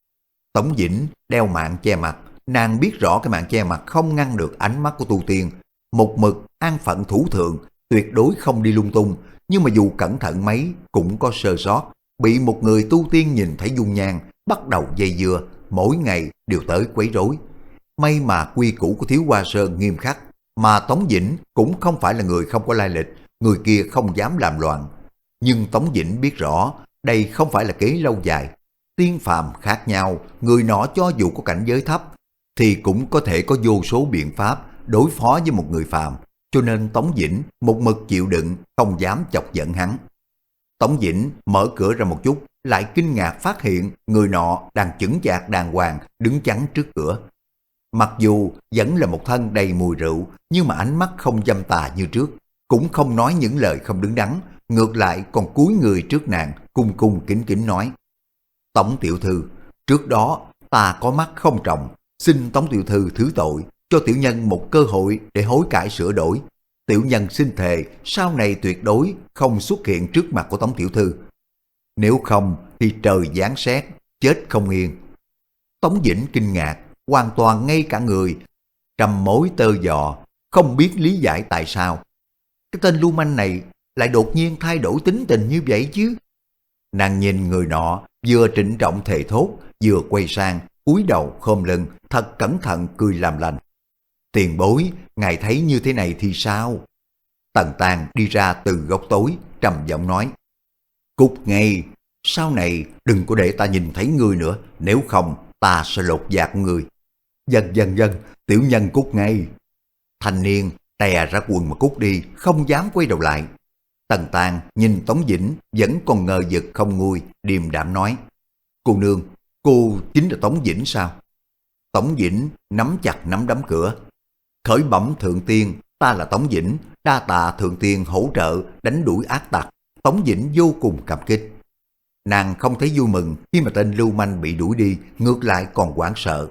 S1: Tống Dĩnh đeo mạng che mặt, nàng biết rõ cái mạng che mặt không ngăn được ánh mắt của tu tiên. Một mực an phận thủ thượng, tuyệt đối không đi lung tung, nhưng mà dù cẩn thận mấy cũng có sơ sót, bị một người tu tiên nhìn thấy dung nhan, bắt đầu dây dưa, mỗi ngày đều tới quấy rối. May mà quy củ của Thiếu Hoa Sơn nghiêm khắc, mà Tống Dĩnh cũng không phải là người không có lai lịch, người kia không dám làm loạn. Nhưng Tống Dĩnh biết rõ, đây không phải là kế lâu dài. Tiên phàm khác nhau, người nọ cho dù có cảnh giới thấp, thì cũng có thể có vô số biện pháp đối phó với một người phàm, cho nên Tống Dĩnh một mực chịu đựng, không dám chọc giận hắn. Tống Dĩnh mở cửa ra một chút, lại kinh ngạc phát hiện người nọ đang chững chạc đàng hoàng đứng chắn trước cửa. Mặc dù vẫn là một thân đầy mùi rượu, nhưng mà ánh mắt không dâm tà như trước, cũng không nói những lời không đứng đắn, ngược lại còn cúi người trước nàng, cung cung kính kính nói: Tống tiểu thư, trước đó ta có mắt không trọng, xin Tống tiểu thư thứ tội, cho tiểu nhân một cơ hội để hối cải sửa đổi. Tiểu nhân xin thề sau này tuyệt đối không xuất hiện trước mặt của Tống tiểu thư. Nếu không thì trời giáng sét, chết không yên. Tống Dĩnh kinh ngạc, hoàn toàn ngay cả người, trăm mối tơ vò, không biết lý giải tại sao cái tên lưu manh này lại đột nhiên thay đổi tính tình như vậy chứ. Nàng nhìn người nọ, vừa trịnh trọng thề thốt, vừa quay sang, cúi đầu khom lưng, thật cẩn thận cười làm lành. Tiền bối, ngài thấy như thế này thì sao? Tần Tang đi ra từ góc tối, trầm giọng nói: Cút ngay, sau này đừng có để ta nhìn thấy ngươi nữa, nếu không ta sẽ lột da của ngươi. Dần dần dần, tiểu nhân cút ngay. Thanh niên tè ra quần mà cút đi, không dám quay đầu lại. Tần Tang nhìn Tống Dĩnh vẫn còn ngờ vực không nguôi, điềm đạm nói: Cô nương, cô chính là Tống Dĩnh sao? Tống Dĩnh nắm chặt nắm đấm cửa. Khởi bẩm thượng tiên, ta là Tống Dĩnh, đa tạ thượng tiên hỗ trợ đánh đuổi ác tặc. Tống Dĩnh vô cùng cảm kích. Nàng không thấy vui mừng khi mà tên lưu manh bị đuổi đi, ngược lại còn hoảng sợ.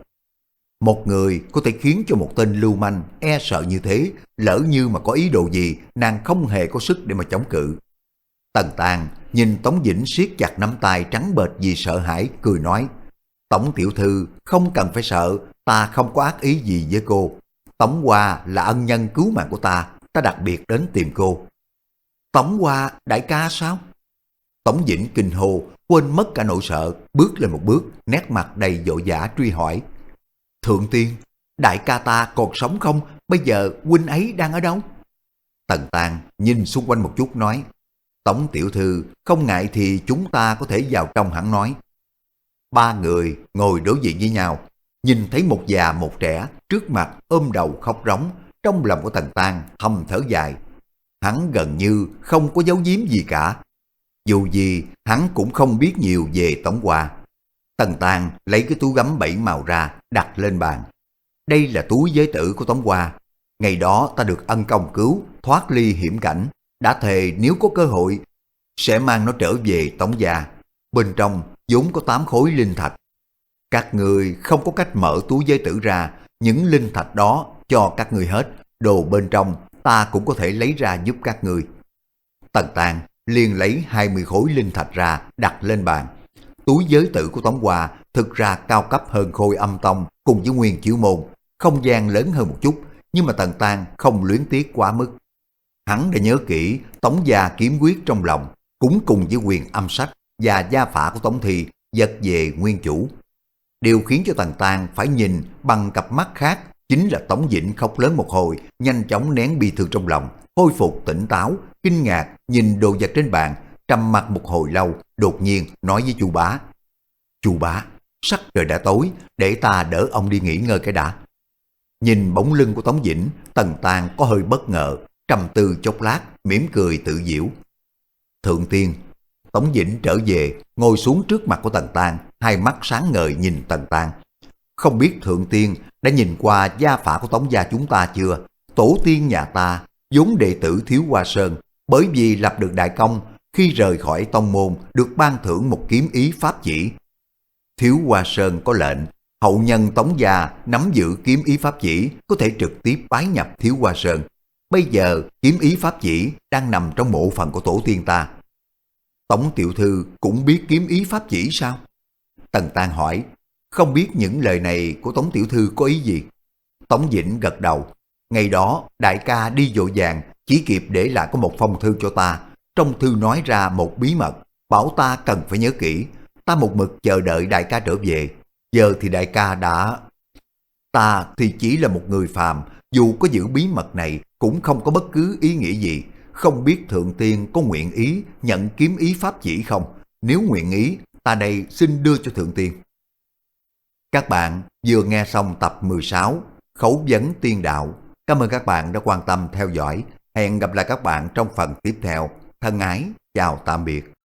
S1: Một người có thể khiến cho một tên lưu manh e sợ như thế, lỡ như mà có ý đồ gì, nàng không hề có sức để mà chống cự. Tần Tang nhìn Tống Dĩnh siết chặt nắm tay trắng bệch vì sợ hãi, cười nói: Tống tiểu thư không cần phải sợ, ta không có ác ý gì với cô. Tống Hoa là ân nhân cứu mạng của ta, ta đặc biệt đến tìm cô. Tống Hoa đại ca sao? Tống Dĩnh kinh hô, quên mất cả nỗi sợ, bước lên một bước, nét mặt đầy vội vã truy hỏi: Thượng tiên, đại ca ta còn sống không? Bây giờ huynh ấy đang ở đâu? Tần Tang nhìn xung quanh một chút nói: Tống tiểu thư không ngại thì chúng ta có thể vào trong hẳn nói. Ba người ngồi đối diện với nhau, nhìn thấy một già một trẻ trước mặt ôm đầu khóc rống, trong lòng của Tần Tang thầm thở dài. Hắn gần như không có giấu giếm gì cả. Dù gì hắn cũng không biết nhiều về Tống Hoa. Tần Tang lấy cái túi gấm bảy màu ra đặt lên bàn. Đây là túi giới tử của Tống Hoa. Ngày đó ta được ân công cứu, thoát ly hiểm cảnh, đã thề nếu có cơ hội sẽ mang nó trở về Tống gia. Bên trong vốn có tám khối linh thạch. Các người không có cách mở túi giới tử ra, những linh thạch đó cho các người hết, đồ bên trong ta cũng có thể lấy ra giúp các người. Tần Tang liền lấy hai mươi khối linh thạch ra đặt lên bàn. Túi giới tử của Tống Hoa thực ra cao cấp hơn khôi âm tông cùng với nguyên chiếu môn, không gian lớn hơn một chút, nhưng mà Tần Tang không luyến tiếc quá mức. Hắn đã nhớ kỹ Tống gia kiếm quyết trong lòng, cũng cùng với quyền âm sách và gia phả của Tống Thi giật về nguyên chủ. Điều khiến cho Tần Tang phải nhìn bằng cặp mắt khác chính là Tống Vĩnh khóc lớn một hồi, nhanh chóng nén bi thương trong lòng, khôi phục tỉnh táo, kinh ngạc nhìn đồ vật trên bàn, trầm mặt một hồi lâu, đột nhiên nói với Chu Bá: "Chu Bá, sắc trời đã tối, để ta đỡ ông đi nghỉ ngơi cái đã." Nhìn bóng lưng của Tống Vĩnh, Tần Tang có hơi bất ngờ, trầm tư chốc lát, mỉm cười tự giễu. "Thượng tiên." Tống Vĩnh trở về, ngồi xuống trước mặt của Tần Tang, hai mắt sáng ngời nhìn Tần Tang. "Không biết thượng tiên đã nhìn qua gia phả của Tống gia chúng ta chưa? Tổ tiên nhà ta, vốn đệ tử Thiếu Hoa Sơn, bởi vì lập được đại công, khi rời khỏi tông môn được ban thưởng một kiếm ý pháp chỉ. Thiếu Hoa Sơn có lệnh, hậu nhân Tống gia nắm giữ kiếm ý pháp chỉ có thể trực tiếp bái nhập Thiếu Hoa Sơn. Bây giờ kiếm ý pháp chỉ đang nằm trong mộ phần của tổ tiên ta." "Tống tiểu thư cũng biết kiếm ý pháp chỉ sao?" Tần Tang hỏi. "Không biết những lời này của Tống tiểu thư có ý gì?" Tống Vĩnh gật đầu. "Ngày đó đại ca đi vội vàng, chỉ kịp để lại có một phong thư cho ta. Trong thư nói ra một bí mật, bảo ta cần phải nhớ kỹ. Ta một mực chờ đợi đại ca trở về. Giờ thì đại ca đã... Ta thì chỉ là một người phàm, dù có giữ bí mật này cũng không có bất cứ ý nghĩa gì. Không biết thượng tiên có nguyện ý nhận kiếm ý pháp chỉ không? Nếu nguyện ý, ta đây xin đưa cho thượng tiên." Các bạn vừa nghe xong tập mười sáu Khẩu vấn tiên đạo. Cảm ơn các bạn đã quan tâm theo dõi. Hẹn gặp lại các bạn trong phần tiếp theo. Thân ái, chào tạm biệt.